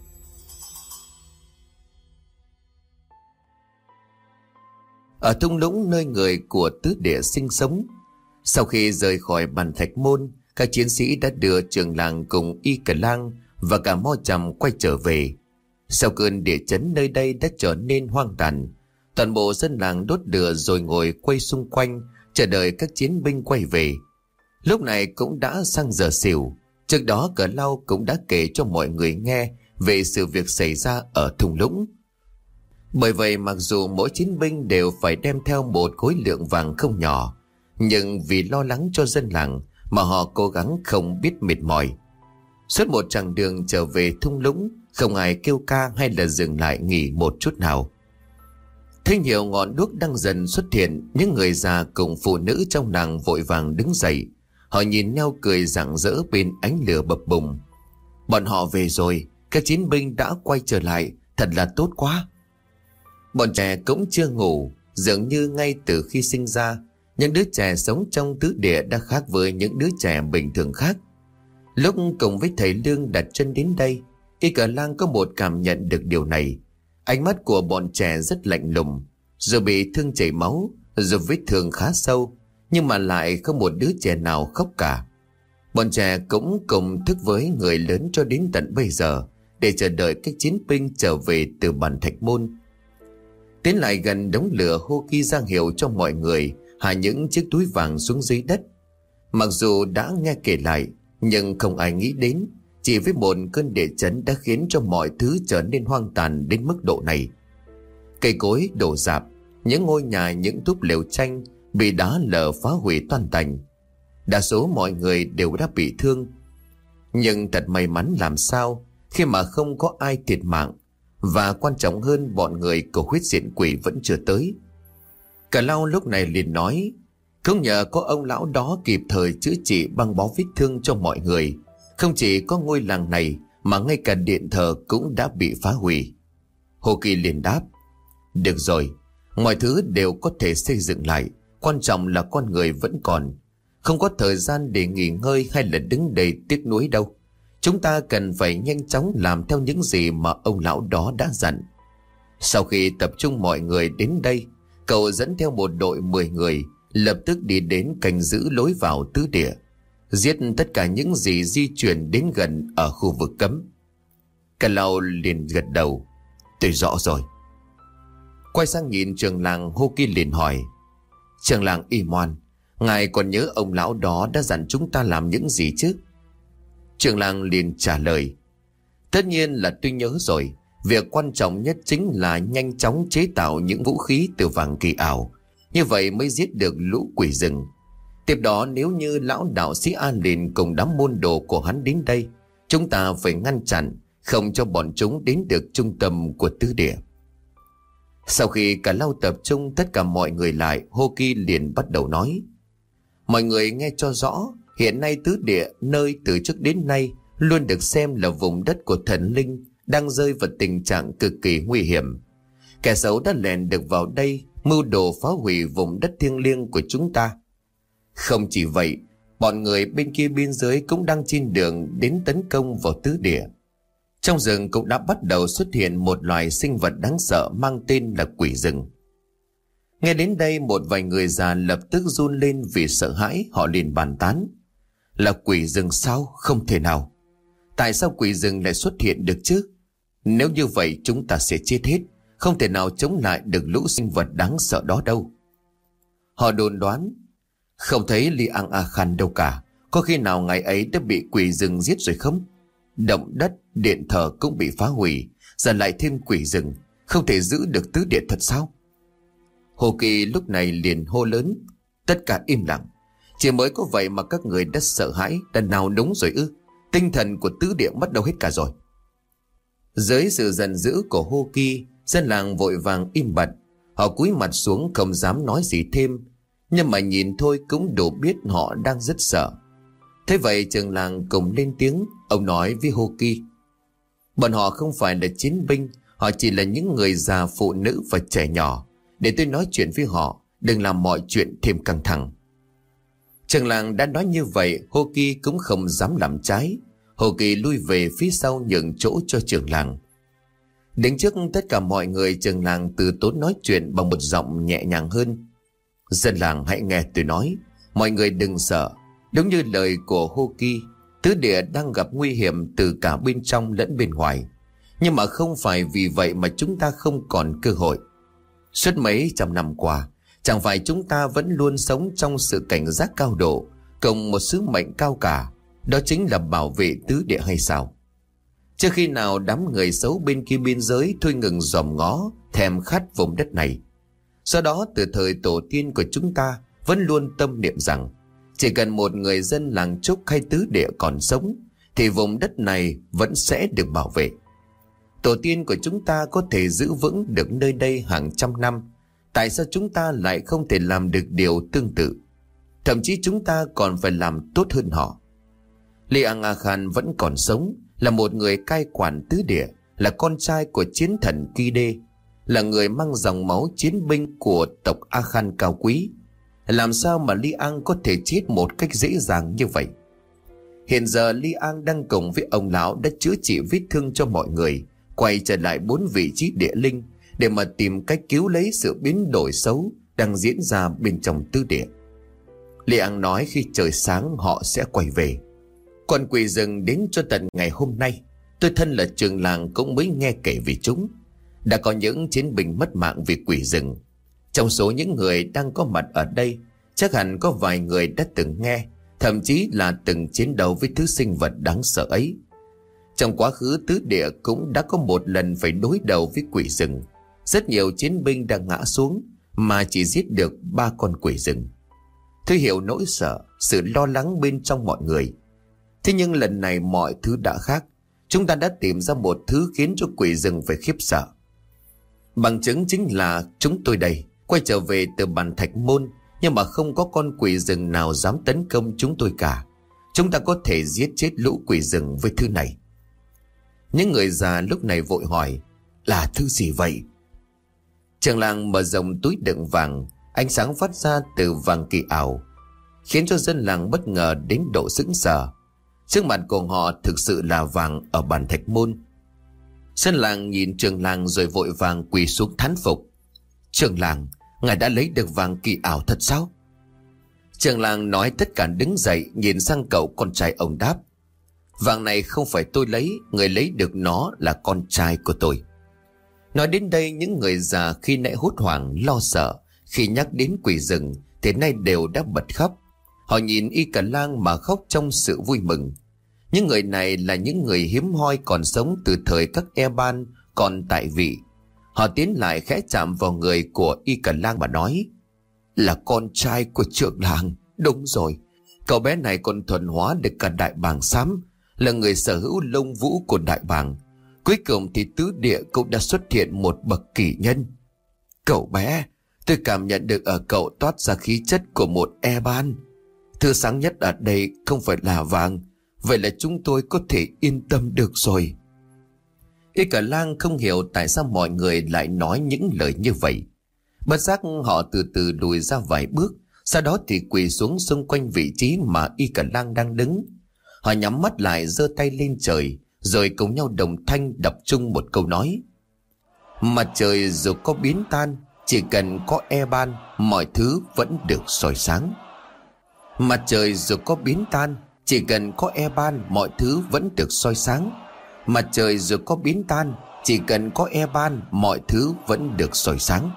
Ở thung lũng nơi người của tứ địa sinh sống, sau khi rời khỏi bàn thạch môn, các chiến sĩ đã đưa trường làng cùng Y Cờ Lang và cả Mo Trầm quay trở về. Sau cơn địa chấn nơi đây đã trở nên hoang tàn, toàn bộ dân làng đốt lửa rồi ngồi quay xung quanh chờ đợi các chiến binh quay về. Lúc này cũng đã sang giờ xỉu. Trước đó Cờ Lau cũng đã kể cho mọi người nghe về sự việc xảy ra ở thung lũng. Bởi vậy mặc dù mỗi chiến binh đều phải đem theo một khối lượng vàng không nhỏ, nhưng vì lo lắng cho dân làng mà họ cố gắng không biết mệt mỏi. Suốt một chặng đường trở về thung lũng, không ai kêu ca hay là dừng lại nghỉ một chút nào. Thấy nhiều ngọn đuốc đang dần xuất hiện, những người già cùng phụ nữ trong làng vội vàng đứng dậy. Họ nhìn nhau cười rạng rỡ bên ánh lửa bập bùng. Bọn họ về rồi, các chiến binh đã quay trở lại, thật là tốt quá. Bọn trẻ cũng chưa ngủ, dường như ngay từ khi sinh ra, những đứa trẻ sống trong tứ địa đã khác với những đứa trẻ bình thường khác. Lúc cùng với thầy Lương đặt chân đến đây, Y Cờ Lang có một cảm nhận được điều này. Ánh mắt của bọn trẻ rất lạnh lùng, dù bị thương chảy máu, dù vết thương khá sâu, nhưng mà lại không một đứa trẻ nào khóc cả. Bọn trẻ cũng cùng thức với người lớn cho đến tận bây giờ, để chờ đợi các chiến binh trở về từ bản Thạch Môn. Tiến lại gần đống lửa, Hô Kỳ ra hiệu cho mọi người hạ những chiếc túi vàng xuống dưới đất. Mặc dù đã nghe kể lại, nhưng không ai nghĩ đến chỉ với một cơn địa chấn đã khiến cho mọi thứ trở nên hoang tàn đến mức độ này. Cây cối đổ rạp, những ngôi nhà, những túp lều tranh bị đá lở phá hủy toan tành. Đa số mọi người đều đã bị thương, nhưng thật may mắn làm sao khi mà không có ai thiệt mạng, và quan trọng hơn, bọn người của huyết diện quỷ vẫn chưa tới. Cả Lau lúc này liền nói, không nhờ có ông lão đó kịp thời chữa trị băng bó vết thương cho mọi người, không chỉ có ngôi làng này mà ngay cả điện thờ cũng đã bị phá hủy. Hồ Kỳ liền đáp, được rồi, mọi thứ đều có thể xây dựng lại, quan trọng là con người vẫn còn, không có thời gian để nghỉ ngơi hay là đứng đầy tiếc nuối đâu. Chúng ta cần phải nhanh chóng làm theo những gì mà ông lão đó đã dặn. Sau khi tập trung mọi người đến đây, cậu dẫn theo một đội mười người lập tức đi đến canh giữ lối vào tứ địa, giết tất cả những gì di chuyển đến gần ở khu vực cấm. Cả Lau liền gật đầu, tôi rõ rồi. Quay sang nhìn trường làng, Hô Kỳ liền hỏi, trường làng Y Moan, ngài còn nhớ ông lão đó đã dặn chúng ta làm những gì chứ? Trường làng liền trả lời, tất nhiên là tôi nhớ rồi. Việc quan trọng nhất chính là nhanh chóng chế tạo những vũ khí từ vàng kỳ ảo, như vậy mới giết được lũ quỷ rừng. Tiếp đó, nếu như lão đạo sĩ An Lìn cùng đám môn đồ của hắn đến đây, chúng ta phải ngăn chặn, không cho bọn chúng đến được trung tâm của tứ địa. Sau khi cả Lau tập trung tất cả mọi người lại, Hô Kỳ liền bắt đầu nói, mọi người nghe cho rõ, hiện nay tứ địa, nơi từ trước đến nay luôn được xem là vùng đất của thần linh, đang rơi vào tình trạng cực kỳ nguy hiểm. Kẻ xấu đã lèn được vào đây, mưu đồ phá hủy vùng đất thiêng liêng của chúng ta. Không chỉ vậy, bọn người bên kia biên giới cũng đang trên đường đến tấn công vào tứ địa. Trong rừng cũng đã bắt đầu xuất hiện một loài sinh vật đáng sợ mang tên là quỷ rừng. Nghe đến đây, một vài người già lập tức run lên vì sợ hãi. Họ liền bàn tán, là quỷ rừng sao? Không thể nào. Tại sao quỷ rừng lại xuất hiện được chứ? Nếu như vậy chúng ta sẽ chết hết, không thể nào chống lại được lũ sinh vật đáng sợ đó đâu. Họ đồn đoán, không thấy Li Ang A Khan đâu cả. Có khi nào ngày ấy đã bị quỷ rừng giết rồi không? Động đất, điện thờ cũng bị phá hủy, giờ lại thêm quỷ rừng, không thể giữ được tứ địa thật sao? Hồ Kỳ lúc này liền hô lớn, tất cả im lặng. Chỉ mới có vậy mà các người đã sợ hãi, đã nào đúng rồi ư? Tinh thần của tứ địa mất đâu hết cả rồi. Dưới sự giận dữ của Hô Kỳ, dân làng vội vàng im bặt. Họ cúi mặt xuống không dám nói gì thêm, nhưng mà nhìn thôi cũng đủ biết họ đang rất sợ. Thế vậy trường làng cùng lên tiếng. Ông nói với Hô Kỳ, bọn họ không phải là chiến binh, họ chỉ là những người già, phụ nữ và trẻ nhỏ. Để tôi nói chuyện với họ, đừng làm mọi chuyện thêm căng thẳng. Trường làng đã nói như vậy, Hô Kỳ cũng không dám làm trái. Hồ Kỳ lui về phía sau nhường chỗ cho trưởng làng. Đứng trước tất cả mọi người, trưởng làng từ tốn nói chuyện bằng một giọng nhẹ nhàng hơn. Dân làng hãy nghe tôi nói, mọi người đừng sợ. Đúng như lời của Hô Kỳ, tứ địa đang gặp nguy hiểm từ cả bên trong lẫn bên ngoài. Nhưng mà không phải vì vậy mà chúng ta không còn cơ hội. Suốt mấy trăm năm qua, chẳng phải chúng ta vẫn luôn sống trong sự cảnh giác cao độ, cùng một sứ mệnh cao cả, đó chính là bảo vệ tứ địa hay sao? Trước khi nào đám người xấu bên kia biên giới thôi ngừng dòm ngó, thèm khát vùng đất này. Do đó từ thời tổ tiên của chúng ta vẫn luôn tâm niệm rằng chỉ cần một người dân làng Trúc hay tứ địa còn sống thì vùng đất này vẫn sẽ được bảo vệ. Tổ tiên của chúng ta có thể giữ vững được nơi đây hàng trăm năm, tại sao chúng ta lại không thể làm được điều tương tự? Thậm chí chúng ta còn phải làm tốt hơn họ. Li Ang A Khan vẫn còn sống, là một người cai quản tứ địa, là con trai của chiến thần Ki Đê, là người mang dòng máu chiến binh của tộc A Khan cao quý. Làm sao mà Li Ang có thể chết một cách dễ dàng như vậy? Hiện giờ Li Ang đang cùng với ông lão đã chữa trị vết thương cho mọi người, quay trở lại bốn vị trí địa linh để mà tìm cách cứu lấy sự biến đổi xấu đang diễn ra bên trong tứ địa. Li Ang nói khi trời sáng họ sẽ quay về. Còn quỷ rừng đến cho tận ngày hôm nay, tôi thân là trường làng cũng mới nghe kể về chúng. Đã có những chiến binh mất mạng vì quỷ rừng. Trong số những người đang có mặt ở đây, chắc hẳn có vài người đã từng nghe, thậm chí là từng chiến đấu với thứ sinh vật đáng sợ ấy. Trong quá khứ tứ địa cũng đã có một lần phải đối đầu với quỷ rừng. Rất nhiều chiến binh đã ngã xuống mà chỉ giết được ba con quỷ rừng. Tôi hiểu nỗi sợ, sự lo lắng bên trong mọi người. Thế nhưng lần này mọi thứ đã khác. Chúng ta đã tìm ra một thứ khiến cho quỷ rừng phải khiếp sợ. Bằng chứng chính là chúng tôi đây, quay trở về từ bàn thạch môn, nhưng mà không có con quỷ rừng nào dám tấn công chúng tôi cả. Chúng ta có thể giết chết lũ quỷ rừng với thứ này. Những người già lúc này vội hỏi, là thứ gì vậy? Trường làng mở rộng túi đựng vàng, ánh sáng phát ra từ vàng kỳ ảo, khiến cho dân làng bất ngờ đến độ sững sờ. Trước mặt của họ thực sự là vàng ở bàn thạch môn. Dân làng nhìn trường làng rồi vội vàng quỳ xuống thán phục. Trường làng, ngài đã lấy được vàng kỳ ảo thật sao? Trường làng nói tất cả đứng dậy, nhìn sang cậu con trai ông đáp, vàng này không phải tôi lấy, người lấy được nó là con trai của tôi. Nói đến đây, những người già khi nãy hốt hoảng lo sợ khi nhắc đến quỷ rừng thì nay đều đã bật khóc. Họ nhìn Y Cả Lang mà khóc trong sự vui mừng. Những người này là những người hiếm hoi còn sống từ thời các Eban còn tại vị. Họ tiến lại khẽ chạm vào người của Y Cả Lang mà nói, là con trai của trưởng làng. Đúng rồi, cậu bé này còn thuần hóa được cả đại bàng xám, là người sở hữu lông vũ của đại bàng. Cuối cùng thì tứ địa cũng đã xuất hiện một bậc kỳ nhân. Cậu bé, tôi cảm nhận được ở cậu toát ra khí chất của một Eban. Thứ sáng nhất ở đây không phải là vàng, vậy là chúng tôi có thể yên tâm được rồi. Y Cả Lang không hiểu tại sao mọi người lại nói những lời như vậy. Bất giác họ từ từ lùi ra vài bước, sau đó thì quỳ xuống xung quanh vị trí mà Y Cả Lang đang đứng. Họ nhắm mắt lại, giơ tay lên trời, rồi cùng nhau đồng thanh đọc chung một câu nói. Mặt trời dù có biến tan, chỉ cần có Eban, mọi thứ vẫn được soi sáng. Mặt trời dù có biến tan, chỉ cần có Eban, mọi thứ vẫn được soi sáng. Mặt trời dù có biến tan, chỉ cần có Eban, mọi thứ vẫn được soi sáng.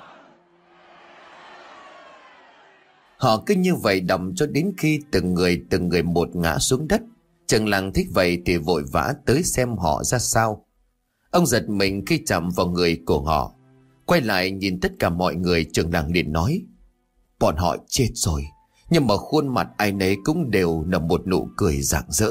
Họ cứ như vậy đọc cho đến khi từng người từng người một ngã xuống đất. Trường làng thích vậy thì vội vã tới xem họ ra sao. Ông giật mình khi chạm vào người của họ. Quay lại nhìn tất cả mọi người, trường làng liền nói, bọn họ chết rồi, nhưng mà khuôn mặt ai nấy cũng đều nở một nụ cười rạng rỡ.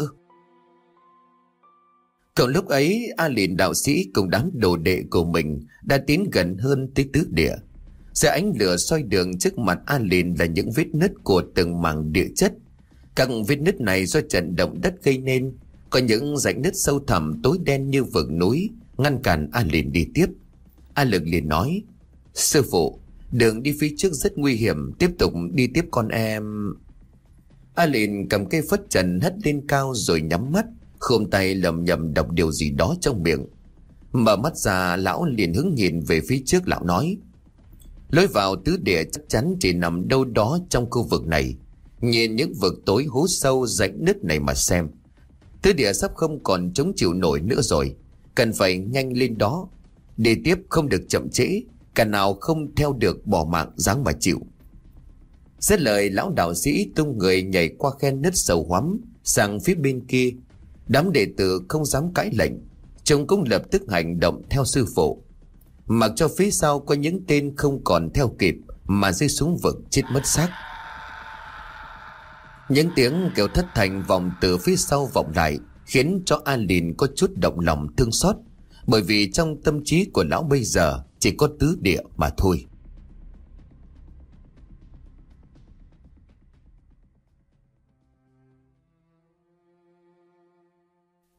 Cậu lúc ấy, A Lìn đạo sĩ cùng đám đồ đệ của mình đã tiến gần hơn tới tứ địa. Dưới ánh lửa soi đường trước mặt A Lìn là những vết nứt của từng mảng địa chất. Các vết nứt này do trận động đất gây nên, có những rãnh nứt sâu thẳm tối đen như vực núi, ngăn cản A Lìn đi tiếp. A Lực liền nói, sư phụ, đường đi phía trước rất nguy hiểm, tiếp tục đi tiếp con em. A Lìn cầm cây phất trần hất lên cao rồi nhắm mắt, khom tay lầm nhầm đọc điều gì đó trong miệng. Mở mắt ra, lão liền hướng nhìn về phía trước. Lão nói, lối vào tứ địa chắc chắn chỉ nằm đâu đó trong khu vực này. Nhìn những vực tối hố sâu rãnh nứt này mà xem, tứ địa sắp không còn chống chịu nổi nữa rồi. Cần phải nhanh lên đó, đi tiếp không được chậm trễ, cả nào không theo được bỏ mạng dáng mà chịu. Dứt lời, lão đạo sĩ tung người nhảy qua khe nứt sâu hoắm sang phía bên kia. Đám đệ tử không dám cãi lệnh, chúng cũng lập tức hành động theo sư phụ, mặc cho phía sau có những tên không còn theo kịp mà rơi xuống vực chết mất xác. Những tiếng kêu thất thanh vọng từ phía sau vọng lại, khiến cho A Lìn có chút động lòng thương xót, bởi vì trong tâm trí của lão bây giờ chỉ có tứ địa mà thôi.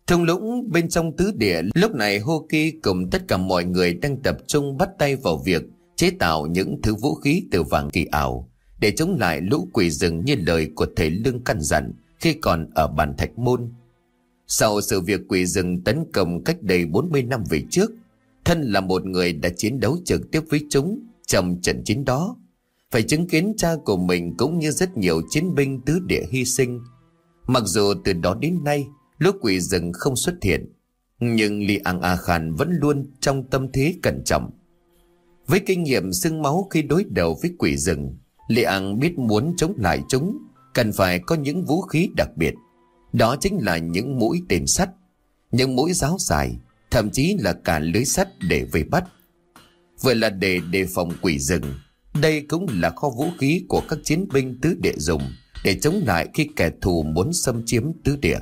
Thung lũng bên trong tứ địa lúc này Hoki cùng tất cả mọi người đang tập trung bắt tay vào việc chế tạo những thứ vũ khí từ vàng kỳ ảo để chống lại lũ quỷ rừng như lời của thầy Lương căn dặn khi còn ở bản Thạch Môn. Sau sự việc quỷ rừng tấn công cách đây bốn mươi năm về trước, thân là một người đã chiến đấu trực tiếp với chúng trong trận chiến đó, phải chứng kiến cha của mình cũng như rất nhiều chiến binh tứ địa hy sinh. Mặc dù từ đó đến nay lũ quỷ rừng không xuất hiện, nhưng Liang A Khan vẫn luôn trong tâm thế cẩn trọng. Với kinh nghiệm xương máu khi đối đầu với quỷ rừng, Liang biết muốn chống lại chúng cần phải có những vũ khí đặc biệt. Đó chính là những mũi tên sắt, những mũi giáo dài, thậm chí là cả lưới sắt để vây bắt. Vừa là để đề phòng quỷ rừng, đây cũng là kho vũ khí của các chiến binh tứ địa dùng để chống lại khi kẻ thù muốn xâm chiếm tứ địa.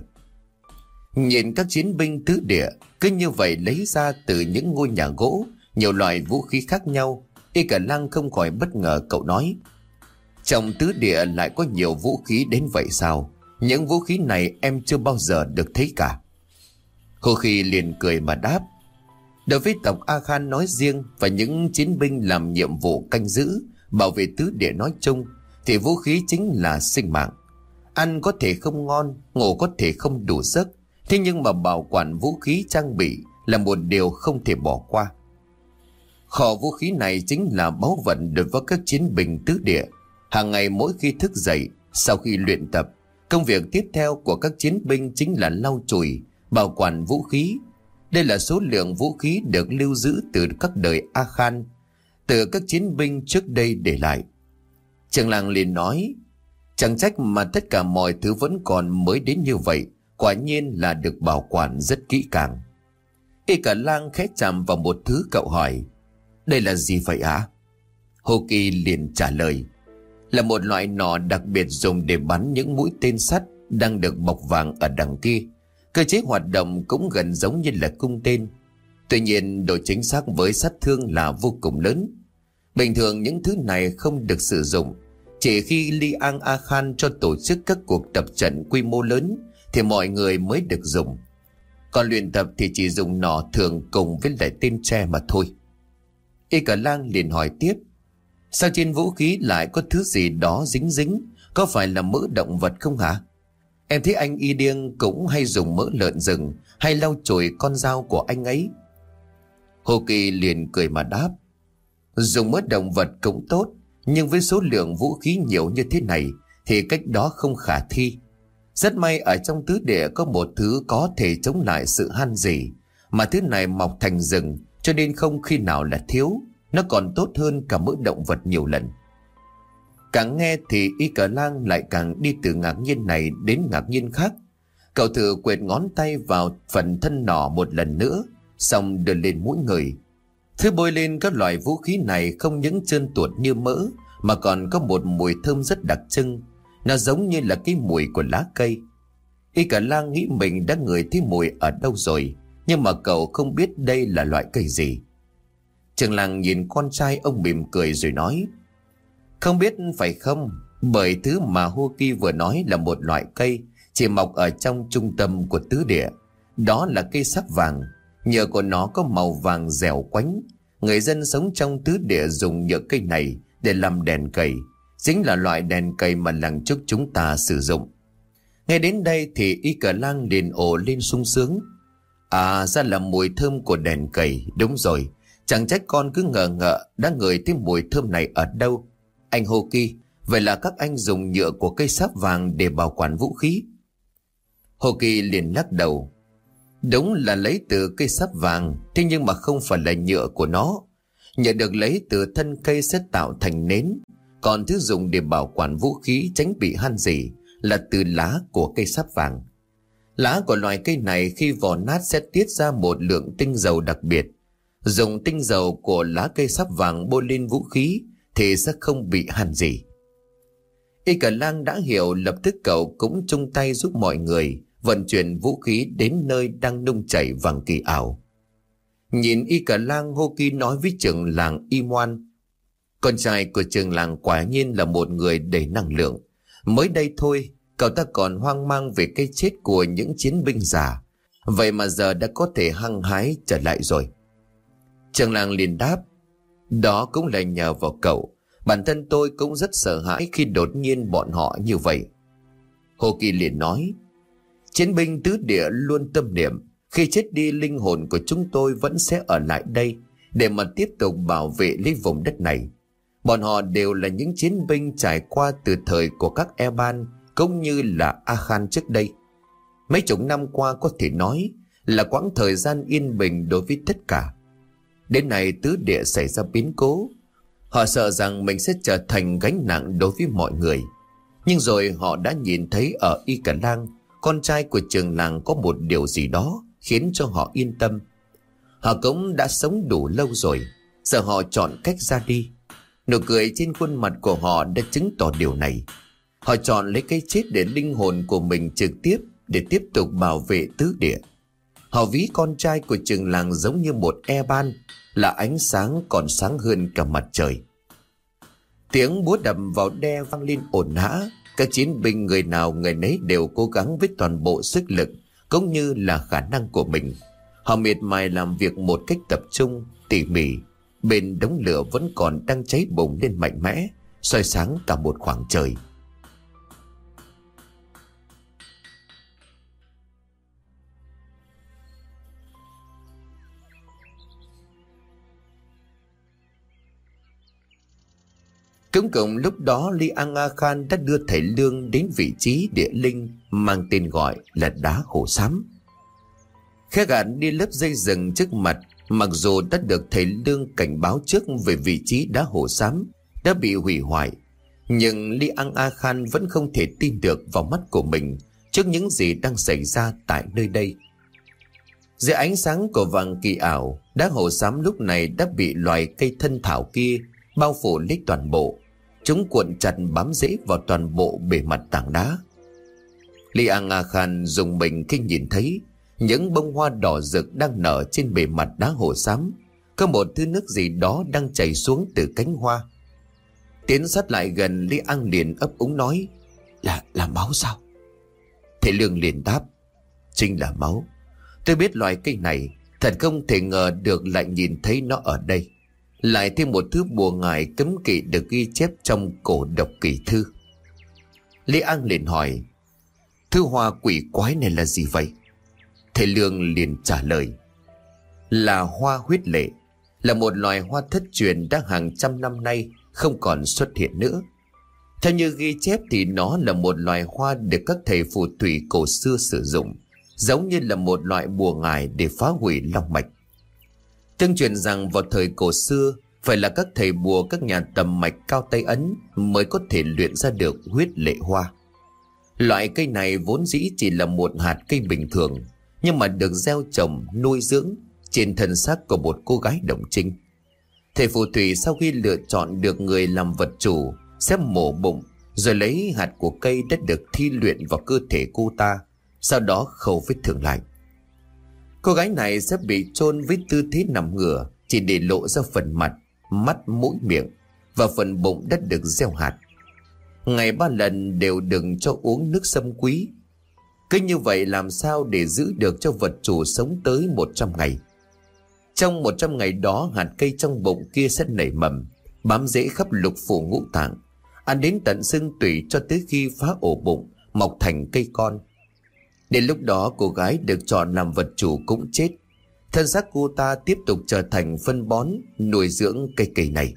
Nhìn các chiến binh tứ địa cứ như vậy lấy ra từ những ngôi nhà gỗ nhiều loại vũ khí khác nhau, Y Cả Lăng không khỏi bất ngờ. Cậu nói: trong tứ địa lại có nhiều vũ khí đến vậy sao? Những vũ khí này em chưa bao giờ được thấy cả. Hồ Khi liền cười mà đáp: đối với tộc A Khan nói riêng và những chiến binh làm nhiệm vụ canh giữ bảo vệ tứ địa nói chung thì vũ khí chính là sinh mạng. Ăn có thể không ngon, ngủ có thể không đủ giấc, thế nhưng mà bảo quản vũ khí trang bị là một điều không thể bỏ qua. Kho vũ khí này chính là báu vật đối với các chiến binh tứ địa. Hàng ngày mỗi khi thức dậy, sau khi luyện tập, công việc tiếp theo của các chiến binh chính là lau chùi, bảo quản vũ khí. Đây là số lượng vũ khí được lưu giữ từ các đời A Khan, từ các chiến binh trước đây để lại. Trường Làng liền nói: chẳng trách mà tất cả mọi thứ vẫn còn mới đến như vậy, quả nhiên là được bảo quản rất kỹ càng. Y Cả Lang khẽ chạm vào một thứ. Cậu hỏi: đây là gì vậy ạ? À? Hồ Kỳ liền trả lời: là một loại nỏ đặc biệt dùng để bắn những mũi tên sắt đang được bọc vàng ở đằng kia. Cơ chế hoạt động cũng gần giống như là cung tên, tuy nhiên độ chính xác với sát thương là vô cùng lớn. Bình thường những thứ này không được sử dụng, chỉ khi Liang A Khan cho tổ chức các cuộc tập trận quy mô lớn thì mọi người mới được dùng. Còn luyện tập thì chỉ dùng nỏ thường cùng với lại tên tre mà thôi. Y Cả Lang liền hỏi tiếp: sao trên vũ khí lại có thứ gì đó dính dính, có phải là mỡ động vật không hả? Em thấy anh Y Điêng cũng hay dùng mỡ lợn rừng hay lau chùi con dao của anh ấy. Hồ Kỳ liền cười mà đáp: dùng mỡ động vật cũng tốt, nhưng với số lượng vũ khí nhiều như thế này thì cách đó không khả thi. Rất may ở trong tứ địa có một thứ có thể chống lại sự han rỉ, mà thứ này mọc thành rừng cho nên không khi nào là thiếu. Nó còn tốt hơn cả mỡ động vật nhiều lần. Càng nghe thì Y Cả Lang lại càng đi từ ngạc nhiên này đến ngạc nhiên khác. Cậu thử quệt ngón tay vào phần thân nỏ một lần nữa, xong đưa lên mũi người. Thứ bôi lên các loại vũ khí này không những trơn tuột như mỡ, mà còn có một mùi thơm rất đặc trưng. Nó giống như là cái mùi của lá cây. Y Cả Lang nghĩ mình đã ngửi thấy mùi ở đâu rồi, nhưng mà cậu không biết đây là loại cây gì. Trường Làng nhìn con trai ông mỉm cười rồi nói: không biết phải không, bởi thứ mà Hoki vừa nói là một loại cây chỉ mọc ở trong trung tâm của tứ địa. Đó là cây sáp vàng. Nhựa của nó có màu vàng dẻo quánh. Người dân sống trong tứ địa dùng nhựa cây này để làm đèn cầy, chính là loại đèn cầy mà làng Trúc chúng ta sử dụng. Nghe đến đây thì Y Cả Lang liền ồ lên sung sướng. À, ra là mùi thơm của đèn cầy. Đúng rồi, chẳng trách con cứ ngờ ngợ đã ngửi thấy mùi thơm này ở đâu. Anh Hoki, vậy là các anh dùng nhựa của cây sáp vàng để bảo quản vũ khí? Hoki liền lắc đầu: đúng là lấy từ cây sáp vàng, thế nhưng mà không phải là nhựa của nó. Nhựa được lấy từ thân cây sẽ tạo thành nến, còn thứ dùng để bảo quản vũ khí tránh bị han rỉ là từ lá của cây sáp vàng. Lá của loài cây này khi vỏ nát sẽ tiết ra một lượng tinh dầu đặc biệt. Dùng tinh dầu của lá cây sáp vàng bôi lên vũ khí thì sẽ không bị han rỉ. Y Cả Lang đã hiểu, lập tức cậu cũng chung tay giúp mọi người vận chuyển vũ khí đến nơi đang nung chảy vàng kỳ ảo. Nhìn Y Cả Lang, Hoki nói với trưởng làng Y Moan: con trai của trưởng làng quả nhiên là một người đầy năng lượng. Mới đây thôi, cậu ta còn hoang mang về cái chết của những chiến binh già. vậy mà giờ đã có thể hăng hái trở lại rồi. Trường làng liền đáp, đó cũng là nhờ vào cậu. Bản thân tôi cũng rất sợ hãi khi đột nhiên bọn họ như vậy. Hồ Kỳ liền nói, chiến binh tứ địa luôn tâm niệm, khi chết đi linh hồn của chúng tôi vẫn sẽ ở lại đây để mà tiếp tục bảo vệ lấy vùng đất này. Bọn họ đều là những chiến binh trải qua từ thời của các Eban cũng như là A Khan trước đây. Mấy chục năm qua có thể nói là quãng thời gian yên bình đối với tất cả. Đến nay tứ địa xảy ra biến cố, họ sợ rằng mình sẽ trở thành gánh nặng đối với mọi người. Nhưng rồi họ đã nhìn thấy ở Y Cả Lang, con trai của trường làng, có một điều gì đó khiến cho họ yên tâm. Họ cũng đã sống đủ lâu rồi, giờ họ chọn cách ra đi. Nụ cười trên khuôn mặt của họ đã chứng tỏ điều này. Họ chọn lấy cái chết để linh hồn của mình trực tiếp để tiếp tục bảo vệ tứ địa. Họ ví con trai của trường làng giống như một Eban, là ánh sáng còn sáng hơn cả mặt trời. Tiếng búa đập vào đe vang lên ồn ào. Các chiến binh người nào người nấy đều cố gắng với toàn bộ sức lực cũng như là khả năng của mình. Họ miệt mài làm việc một cách tập trung, tỉ mỉ. Bên đống lửa vẫn còn đang cháy bùng lên mạnh mẽ, soi sáng cả một khoảng trời. Cũng cùng lúc đó, Li Anga Khan đã đưa thầy Lương đến vị trí địa linh mang tên gọi là đá hổ xám. Khe gạt đi lớp dây rừng trước mặt, mặc dù đã được thầy Lương cảnh báo trước về vị trí đá hổ xám đã bị hủy hoại, nhưng Li Anga Khan vẫn không thể tin được vào mắt của mình trước những gì đang xảy ra tại nơi đây. Dưới ánh sáng của vàng kỳ ảo, đá hổ xám lúc này đã bị loài cây thân thảo kia bao phủ lấy toàn bộ. Chúng cuộn chặt bám rễ vào toàn bộ bề mặt tảng đá. Li Anga Khan dùng mình khi nhìn thấy những bông hoa đỏ rực đang nở trên bề mặt đá hổ xám. Có một thứ nước gì đó đang chảy xuống từ cánh hoa. Tiến sát lại gần, Li Ang liền ấp úng nói, Là là máu sao? Thầy Lương liền đáp, chính là máu. Tôi biết loài cây này, thật không thể ngờ được lại nhìn thấy nó ở đây. Lại thêm một thứ bùa ngải cấm kỵ được ghi chép trong cổ độc kỳ thư. Lý An liền hỏi, thứ hoa quỷ quái này là gì vậy? Thầy Lương liền trả lời, là hoa huyết lệ, là một loài hoa thất truyền đã hàng trăm năm nay không còn xuất hiện nữa. Theo như ghi chép thì nó là một loài hoa được các thầy phù thủy cổ xưa sử dụng, giống như là một loại bùa ngải để phá hủy long mạch. Tương truyền rằng vào thời cổ xưa, phải là các thầy bùa các nhà tầm mạch cao tay Ấn mới có thể luyện ra được huyết lệ hoa. Loại cây này vốn dĩ chỉ là một hạt cây bình thường, nhưng mà được gieo trồng, nuôi dưỡng trên thân xác của một cô gái đồng trinh. Thầy phù thủy sau khi lựa chọn được người làm vật chủ sẽ mổ bụng, rồi lấy hạt của cây đã được thi luyện vào cơ thể cô ta, sau đó khâu vết thương lại. Cô gái này sẽ bị chôn với tư thế nằm ngửa, chỉ để lộ ra phần mặt, mắt, mũi, miệng và phần bụng đất được gieo hạt. Ngày ba lần đều đừng cho uống nước sâm quý. Cứ như vậy làm sao để giữ được cho vật chủ sống tới một trăm ngày. Trong một trăm ngày đó, hạt cây trong bụng kia sẽ nảy mầm, bám rễ khắp lục phủ ngũ tạng, ăn đến tận xương tủy cho tới khi phá ổ bụng, mọc thành cây con. Đến lúc đó cô gái được chọn làm vật chủ cũng chết. Thân xác cô ta tiếp tục trở thành phân bón nuôi dưỡng cây cây này.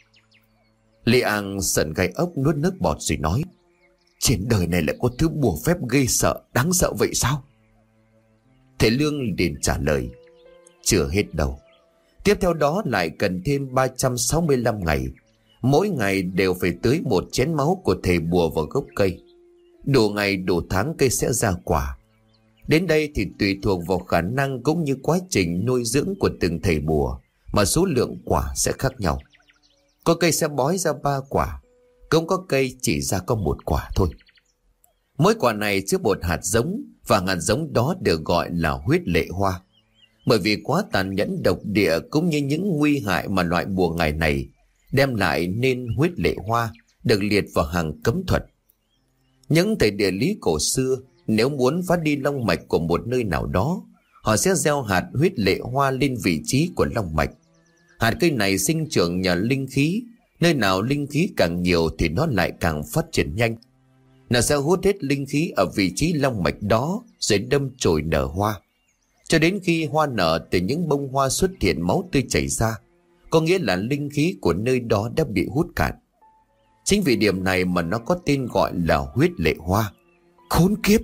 Lê An sợn gai ốc nuốt nước bọt rồi nói, trên đời này lại có thứ bùa phép ghê sợ, đáng sợ vậy sao? Thầy Lương liền trả lời, chưa hết đâu. Tiếp theo đó lại cần thêm ba trăm sáu mươi lăm ngày. Mỗi ngày đều phải tưới một chén máu của thầy bùa vào gốc cây. Đủ ngày đủ tháng cây sẽ ra quả. Đến đây thì tùy thuộc vào khả năng cũng như quá trình nuôi dưỡng của từng thầy bùa mà số lượng quả sẽ khác nhau. Có cây sẽ bói ra ba quả, cũng có cây chỉ ra có một quả thôi. Mỗi quả này chứa một hạt giống, và hạt giống đó được gọi là huyết lệ hoa. Bởi vì quá tàn nhẫn độc địa cũng như những nguy hại mà loại bùa ngải này đem lại, nên huyết lệ hoa được liệt vào hàng cấm thuật. Những thầy địa lý cổ xưa nếu muốn phá đi long mạch của một nơi nào đó, họ sẽ gieo hạt huyết lệ hoa lên vị trí của long mạch. Hạt cây này sinh trưởng nhờ linh khí, nơi nào linh khí càng nhiều thì nó lại càng phát triển nhanh. Nó sẽ hút hết linh khí ở vị trí long mạch đó rồi đâm chồi nở hoa. Cho đến khi hoa nở từ những bông hoa xuất hiện máu tươi chảy ra, có nghĩa là linh khí của nơi đó đã bị hút cạn. Chính vì điểm này mà nó có tên gọi là huyết lệ hoa. Khốn kiếp!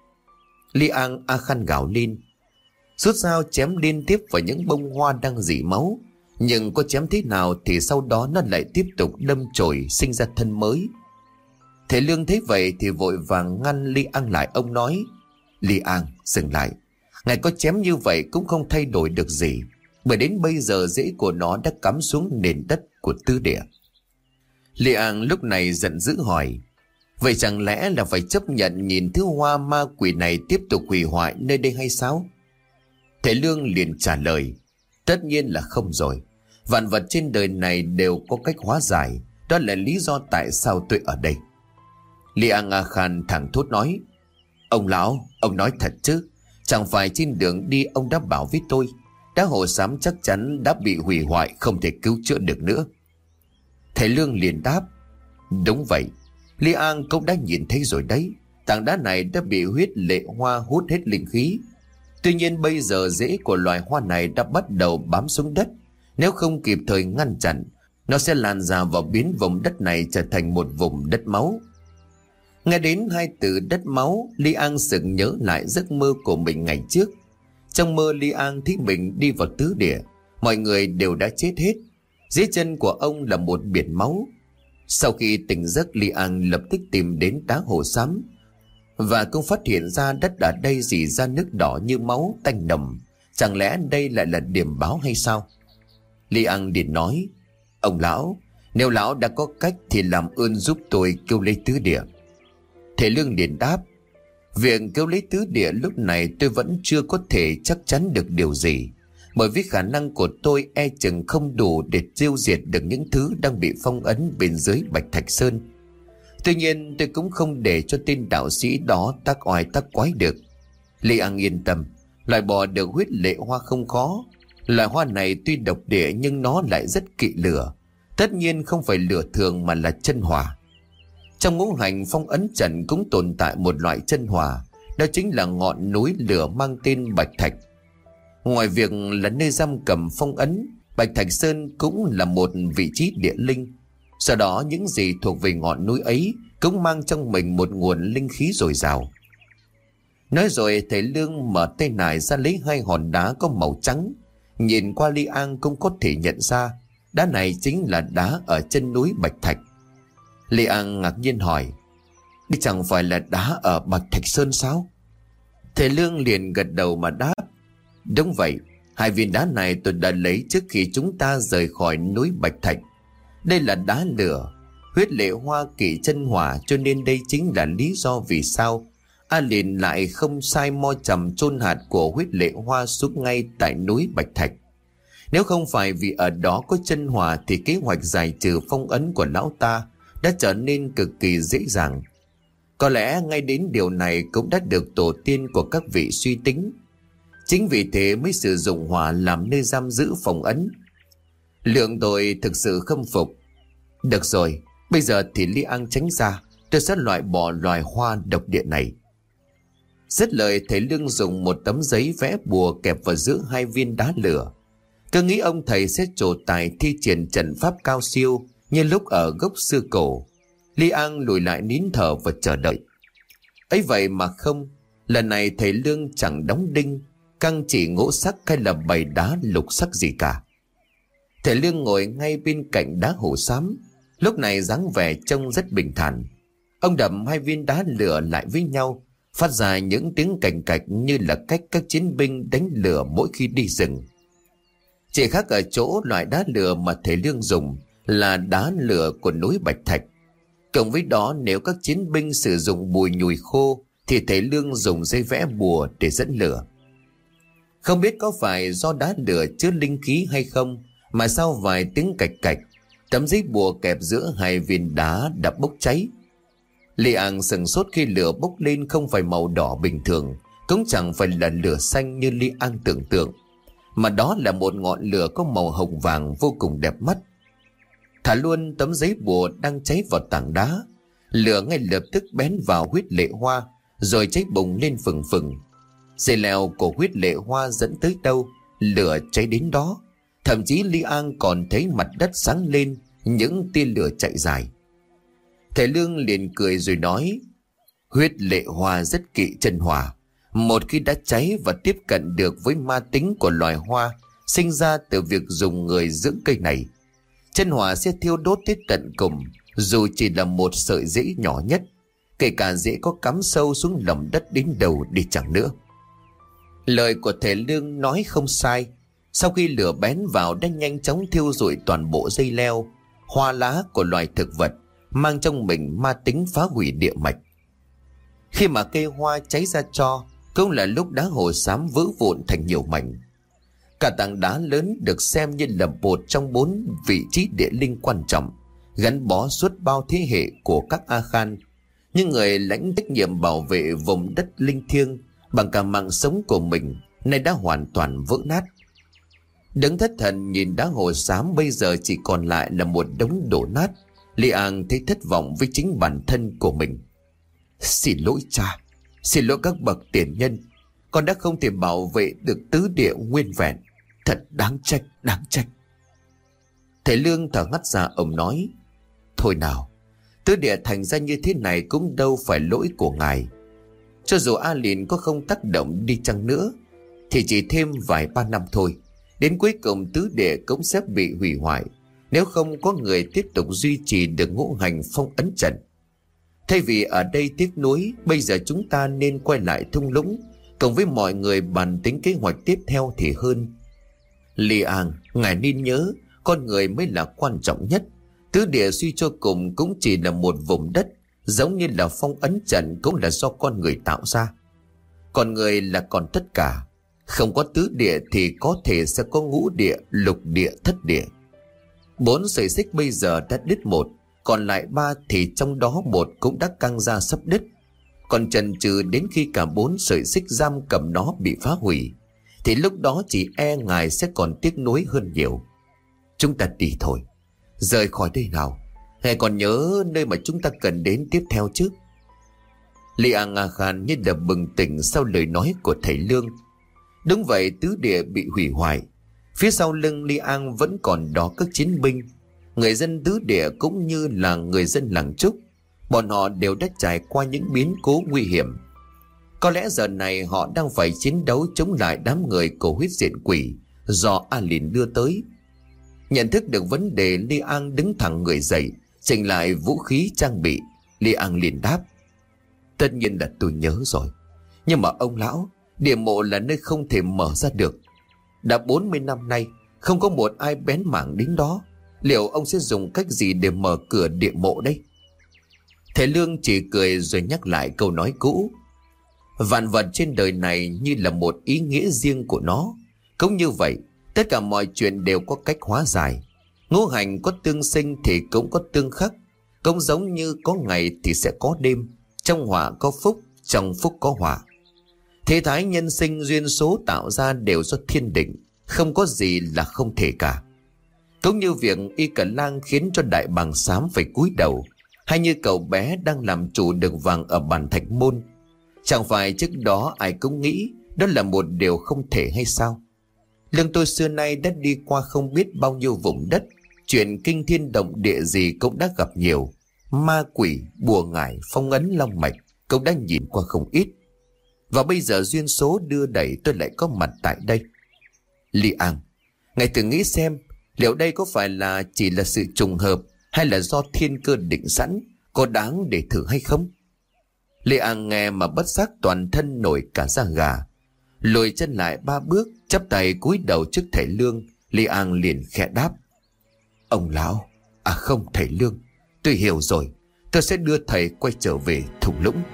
Li An A Khan gào lên, rút dao chém liên tiếp vào những bông hoa đang rỉ máu. Nhưng có chém thế nào thì sau đó nó lại tiếp tục đâm chồi sinh ra thân mới. Thầy Lương thấy vậy thì vội vàng ngăn Li An lại. Ông nói, Li An, dừng lại. Ngài có chém như vậy cũng không thay đổi được gì, bởi đến bây giờ rễ của nó đã cắm xuống nền đất của tứ địa. Li An lúc này giận dữ hỏi, vậy chẳng lẽ là phải chấp nhận nhìn thứ hoa ma quỷ này tiếp tục hủy hoại nơi đây hay sao? Thầy Lương liền trả lời, tất nhiên là không rồi. Vạn vật trên đời này đều có cách hóa giải, đó là lý do tại sao tôi ở đây. Li An A Khan thẳng thốt nói, ông lão, ông nói thật chứ? Chẳng phải trên đường đi ông đã bảo với tôi đá hồ xám chắc chắn đã bị hủy hoại, không thể cứu chữa được nữa. Thầy Lương liền đáp, đúng vậy, Li An cũng đã nhìn thấy rồi đấy. Tảng đá này đã bị huyết lệ hoa hút hết linh khí. Tuy nhiên bây giờ rễ của loài hoa này đã bắt đầu bám xuống đất. Nếu không kịp thời ngăn chặn, nó sẽ lan ra và biến vùng đất này trở thành một vùng đất máu. Nghe đến hai từ đất máu, Li An sực nhớ lại giấc mơ của mình ngày trước. Trong mơ Li An thấy mình đi vào tứ địa, mọi người đều đã chết hết. Dưới chân của ông là một biển máu. Sau khi tỉnh giấc, Li An lập tức tìm đến đá hồ xám và cũng phát hiện ra đất ở đây rỉ ra nước đỏ như máu tanh nồng. Chẳng lẽ đây lại là điểm báo hay sao? Li An liền nói, ông lão, nếu lão đã có cách thì làm ơn giúp tôi kêu lấy tứ địa. Thầy Lương liền đáp, việc kêu lấy tứ địa lúc này tôi vẫn chưa có thể chắc chắn được điều gì, bởi vì khả năng của tôi e chừng không đủ để tiêu diệt được những thứ đang bị phong ấn bên dưới Bạch Thạch Sơn. Tuy nhiên tôi cũng không để cho tên đạo sĩ đó tác oai tác quái được. Li An yên tâm, loại bỏ được huyết lệ hoa không khó. Loại hoa này tuy độc địa nhưng nó lại rất kỵ lửa. Tất nhiên không phải lửa thường mà là chân hỏa. Trong ngũ hành phong ấn trận cũng tồn tại một loại chân hỏa, đó chính là ngọn núi lửa mang tên Bạch Thạch. Ngoài việc là nơi giam cầm phong ấn, Bạch Thạch Sơn cũng là một vị trí địa linh. Sau đó những gì thuộc về ngọn núi ấy cũng mang trong mình một nguồn linh khí dồi dào. Nói rồi thầy Lương mở tay nải ra lấy hai hòn đá có màu trắng. Nhìn qua Li An cũng có thể nhận ra đá này chính là đá ở chân núi Bạch Thạch. Li An ngạc nhiên hỏi, đây chẳng phải là đá ở Bạch Thạch Sơn sao? Thầy Lương liền gật đầu mà đáp, đúng vậy, hai viên đá này tôi đã lấy trước khi chúng ta rời khỏi núi Bạch Thạch. Đây là đá lửa, huyết lệ hoa kỵ chân hỏa, cho nên đây chính là lý do vì sao A Liền lại không sai mo chầm chôn hạt của huyết lệ hoa xuống ngay tại núi Bạch Thạch. Nếu không phải vì ở đó có chân hỏa thì kế hoạch giải trừ phong ấn của lão ta đã trở nên cực kỳ dễ dàng. Có lẽ ngay đến điều này cũng đã được tổ tiên của các vị suy tính. Chính vì thế mới sử dụng hỏa làm nơi giam giữ phong ấn. Lượng tôi thực sự khâm phục. Được rồi, bây giờ thì Li An tránh ra, tôi sẽ loại bỏ loài hoa độc địa này. Dứt lời, thầy Lương dùng một tấm giấy vẽ bùa kẹp vào giữa hai viên đá lửa. Cứ nghĩ ông thầy sẽ trổ tài thi triển trận pháp cao siêu như lúc ở gốc xưa cổ. Li An lùi lại nín thở và chờ đợi. Ấy vậy mà không, lần này thầy Lương chẳng đóng đinh, căng chỉ ngũ sắc hay là bày đá lục sắc gì cả. Thầy Lương ngồi ngay bên cạnh đá hồ xám, lúc này dáng vẻ trông rất bình thản. Ông đập hai viên đá lửa lại với nhau, phát ra những tiếng cành cạch như là cách các chiến binh đánh lửa mỗi khi đi rừng. Chỉ khác ở chỗ loại đá lửa mà thầy Lương dùng là đá lửa của núi Bạch Thạch. Cộng với đó, nếu các chiến binh sử dụng bùi nhùi khô thì thầy Lương dùng dây vẽ bùa để dẫn lửa. Không biết có phải do đá lửa chứa linh khí hay không mà sau vài tiếng cạch cạch, tấm giấy bùa kẹp giữa hai viên đá đã bốc cháy. Li An sừng sốt khi lửa bốc lên không phải màu đỏ bình thường, cũng chẳng phải là lửa xanh như Li An tưởng tượng, mà đó là một ngọn lửa có màu hồng vàng vô cùng đẹp mắt. Thả luôn tấm giấy bùa đang cháy vào tảng đá, lửa ngay lập tức bén vào huyết lệ hoa, rồi cháy bùng lên phừng phừng. Dây leo của huyết lệ hoa dẫn tới đâu, lửa cháy đến đó. Thậm chí Li An còn thấy mặt đất sáng lên, những tia lửa chạy dài. Thầy Lương liền cười rồi nói: huyết lệ hoa rất kỵ chân hỏa. Một khi đã cháy và tiếp cận được với ma tính của loài hoa sinh ra từ việc dùng người dưỡng cây này, chân hỏa sẽ thiêu đốt tới tận cùng, dù chỉ là một sợi rễ nhỏ nhất, kể cả rễ có cắm sâu xuống lòng đất đến đầu đi chẳng nữa. Lời của thầy Lương nói không sai. Sau khi lửa bén vào đã nhanh chóng thiêu rụi toàn bộ dây leo, hoa lá của loài thực vật, mang trong mình ma tính phá hủy địa mạch. Khi mà cây hoa cháy ra tro, cũng là lúc đá hồ xám vỡ vụn thành nhiều mảnh. Cả tảng đá lớn được xem như là một trong bốn vị trí địa linh quan trọng, gắn bó suốt bao thế hệ của các A Khan, những người lãnh trách nhiệm bảo vệ vùng đất linh thiêng bằng cả mạng sống của mình, nay đã hoàn toàn vỡ nát. Đứng thất thần nhìn đá hồ xám bây giờ chỉ còn lại là một đống đổ nát, Li An thấy thất vọng với chính bản thân của mình. Xin lỗi cha, xin lỗi các bậc tiền nhân, con đã không thể bảo vệ được tứ địa nguyên vẹn. Thật đáng trách, đáng trách. Thầy Lương thở hắt ra, ông nói: thôi nào, tứ địa thành ra như thế này cũng đâu phải lỗi của ngài. Cho dù A Lìn có không tác động đi chăng nữa, thì chỉ thêm vài ba năm thôi, đến cuối cùng tứ địa cũng sẽ bị hủy hoại, nếu không có người tiếp tục duy trì được ngũ hành phong ấn trận. Thay vì ở đây tiếc nuối, bây giờ chúng ta nên quay lại thung lũng, cùng với mọi người bàn tính kế hoạch tiếp theo thì hơn. Li An, ngài nên nhớ, con người mới là quan trọng nhất. Tứ địa suy cho cùng cũng chỉ là một vùng đất, giống như là phong ấn trận cũng là do con người tạo ra. Con người là còn tất cả. Không có tứ địa thì có thể sẽ có ngũ địa, lục địa, thất địa. Bốn sợi xích bây giờ đã đứt một, còn lại ba thì trong đó một cũng đã căng ra sắp đứt. Còn chần chừ đến khi cả bốn sợi xích giam cầm nó bị phá hủy, thì lúc đó chỉ e ngài sẽ còn tiếc nuối hơn nhiều. Chúng ta đi thôi, rời khỏi đây nào. Ngài còn nhớ nơi mà chúng ta cần đến tiếp theo chứ? Li An A Khan như là bừng tỉnh sau lời nói của thầy Lương. Đúng vậy, tứ địa bị hủy hoại. Phía sau lưng Li An vẫn còn đó các chiến binh, người dân tứ địa cũng như là người dân làng Trúc. Bọn họ đều đã trải qua những biến cố nguy hiểm. Có lẽ giờ này họ đang phải chiến đấu chống lại đám người của huyết diện quỷ do A Lìn đưa tới. Nhận thức được vấn đề, Li An đứng thẳng người dậy, chỉnh lại vũ khí trang bị. Li An liền đáp: tất nhiên là tôi nhớ rồi, nhưng mà ông lão, địa mộ là nơi không thể mở ra được. Đã bốn mươi năm nay không có một ai bén mảng đến đó. Liệu ông sẽ dùng cách gì để mở cửa địa mộ đây? Thầy Lương chỉ cười rồi nhắc lại câu nói cũ: vạn vật trên đời này như là một ý nghĩa riêng của nó. Cũng như vậy, tất cả mọi chuyện đều có cách hóa giải. Ngũ hành có tương sinh thì cũng có tương khắc. Cũng giống như có ngày thì sẽ có đêm, trong họa có phúc, trong phúc có họa. Thế thái nhân sinh duyên số tạo ra đều do thiên định, không có gì là không thể cả. Cũng như việc Y Cẩn Lang khiến cho Đại Bàng Xám phải cúi đầu, hay như cậu bé đang làm chủ được vàng ở bàn thạch môn, chẳng phải trước đó ai cũng nghĩ đó là một điều không thể hay sao? Lương tôi xưa nay đã đi qua không biết bao nhiêu vùng đất, chuyện kinh thiên động địa gì cũng đã gặp nhiều. Ma quỷ, bùa ngải, phong ấn long mạch cũng đã nhìn qua không ít. Và bây giờ duyên số đưa đẩy tôi lại có mặt tại đây. Li An, ngài thử nghĩ xem, liệu đây có phải là chỉ là sự trùng hợp, hay là do thiên cơ định sẵn, có đáng để thử hay không? Li An nghe mà bất giác toàn thân nổi cả da gà. Lùi chân lại ba bước, chắp tay cúi đầu trước thầy Lương. Li An liền khẽ đáp: ông lão, à không thầy Lương, tôi hiểu rồi. Tôi sẽ đưa thầy quay trở về thung lũng.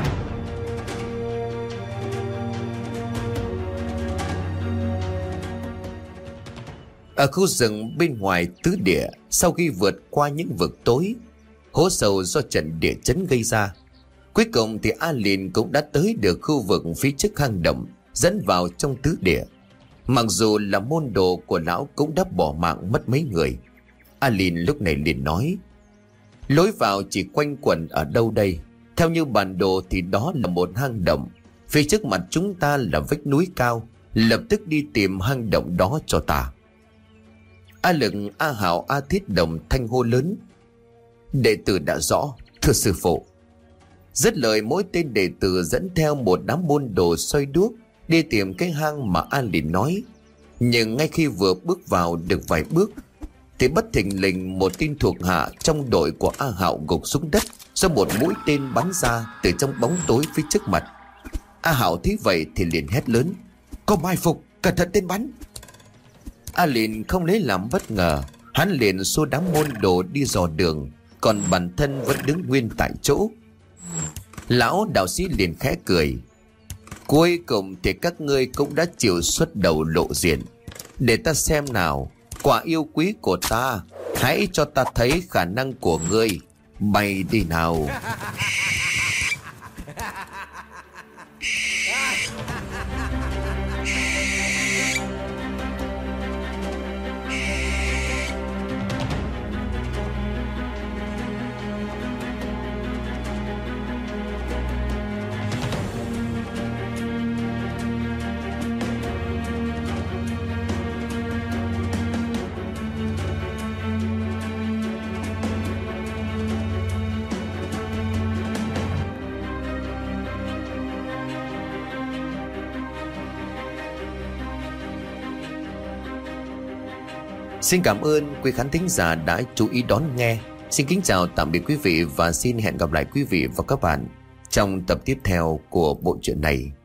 Ở khu rừng bên ngoài tứ địa, sau khi vượt qua những vực tối, hố sâu do trận địa chấn gây ra, Cuối cùng thì A Lìn cũng đã tới được khu vực phía trước hang động dẫn vào trong tứ địa. Mặc dù là môn đồ của lão cũng đã bỏ mạng mất mấy người. A Lìn lúc này liền nói: lối vào chỉ quanh quẩn ở đâu đây? Theo như bản đồ thì đó là một hang động. Phía trước mặt chúng ta là vách núi cao. Lập tức đi tìm hang động đó cho ta. A Lực, A Hảo, A Thiết đồng thanh hô lớn: đệ tử đã rõ, thưa sư phụ. Dứt lời, mỗi tên đệ tử dẫn theo một đám môn đồ xoay đuốc đi tìm cái hang mà A Lìn nói. Nhưng ngay khi vừa bước vào được vài bước thì bất thình lình một tên thuộc hạ trong đội của A Hạo gục xuống đất do một mũi tên bắn ra từ trong bóng tối phía trước mặt. A Hạo thấy vậy thì liền hét lớn: có mai phục, cẩn thận tên bắn. A Lìn không lấy làm bất ngờ, hắn liền xua đám môn đồ đi dò đường, còn bản thân vẫn đứng nguyên tại chỗ. Lão đạo sĩ liền khẽ cười: cuối cùng thì các ngươi cũng đã chịu xuất đầu lộ diện. Để ta xem nào, quả yêu quý của ta, hãy cho ta thấy khả năng của ngươi. Bay đi nào. Xin cảm ơn quý khán thính giả đã chú ý đón nghe. Xin kính chào tạm biệt quý vị và xin hẹn gặp lại quý vị và các bạn trong tập tiếp theo của bộ truyện này.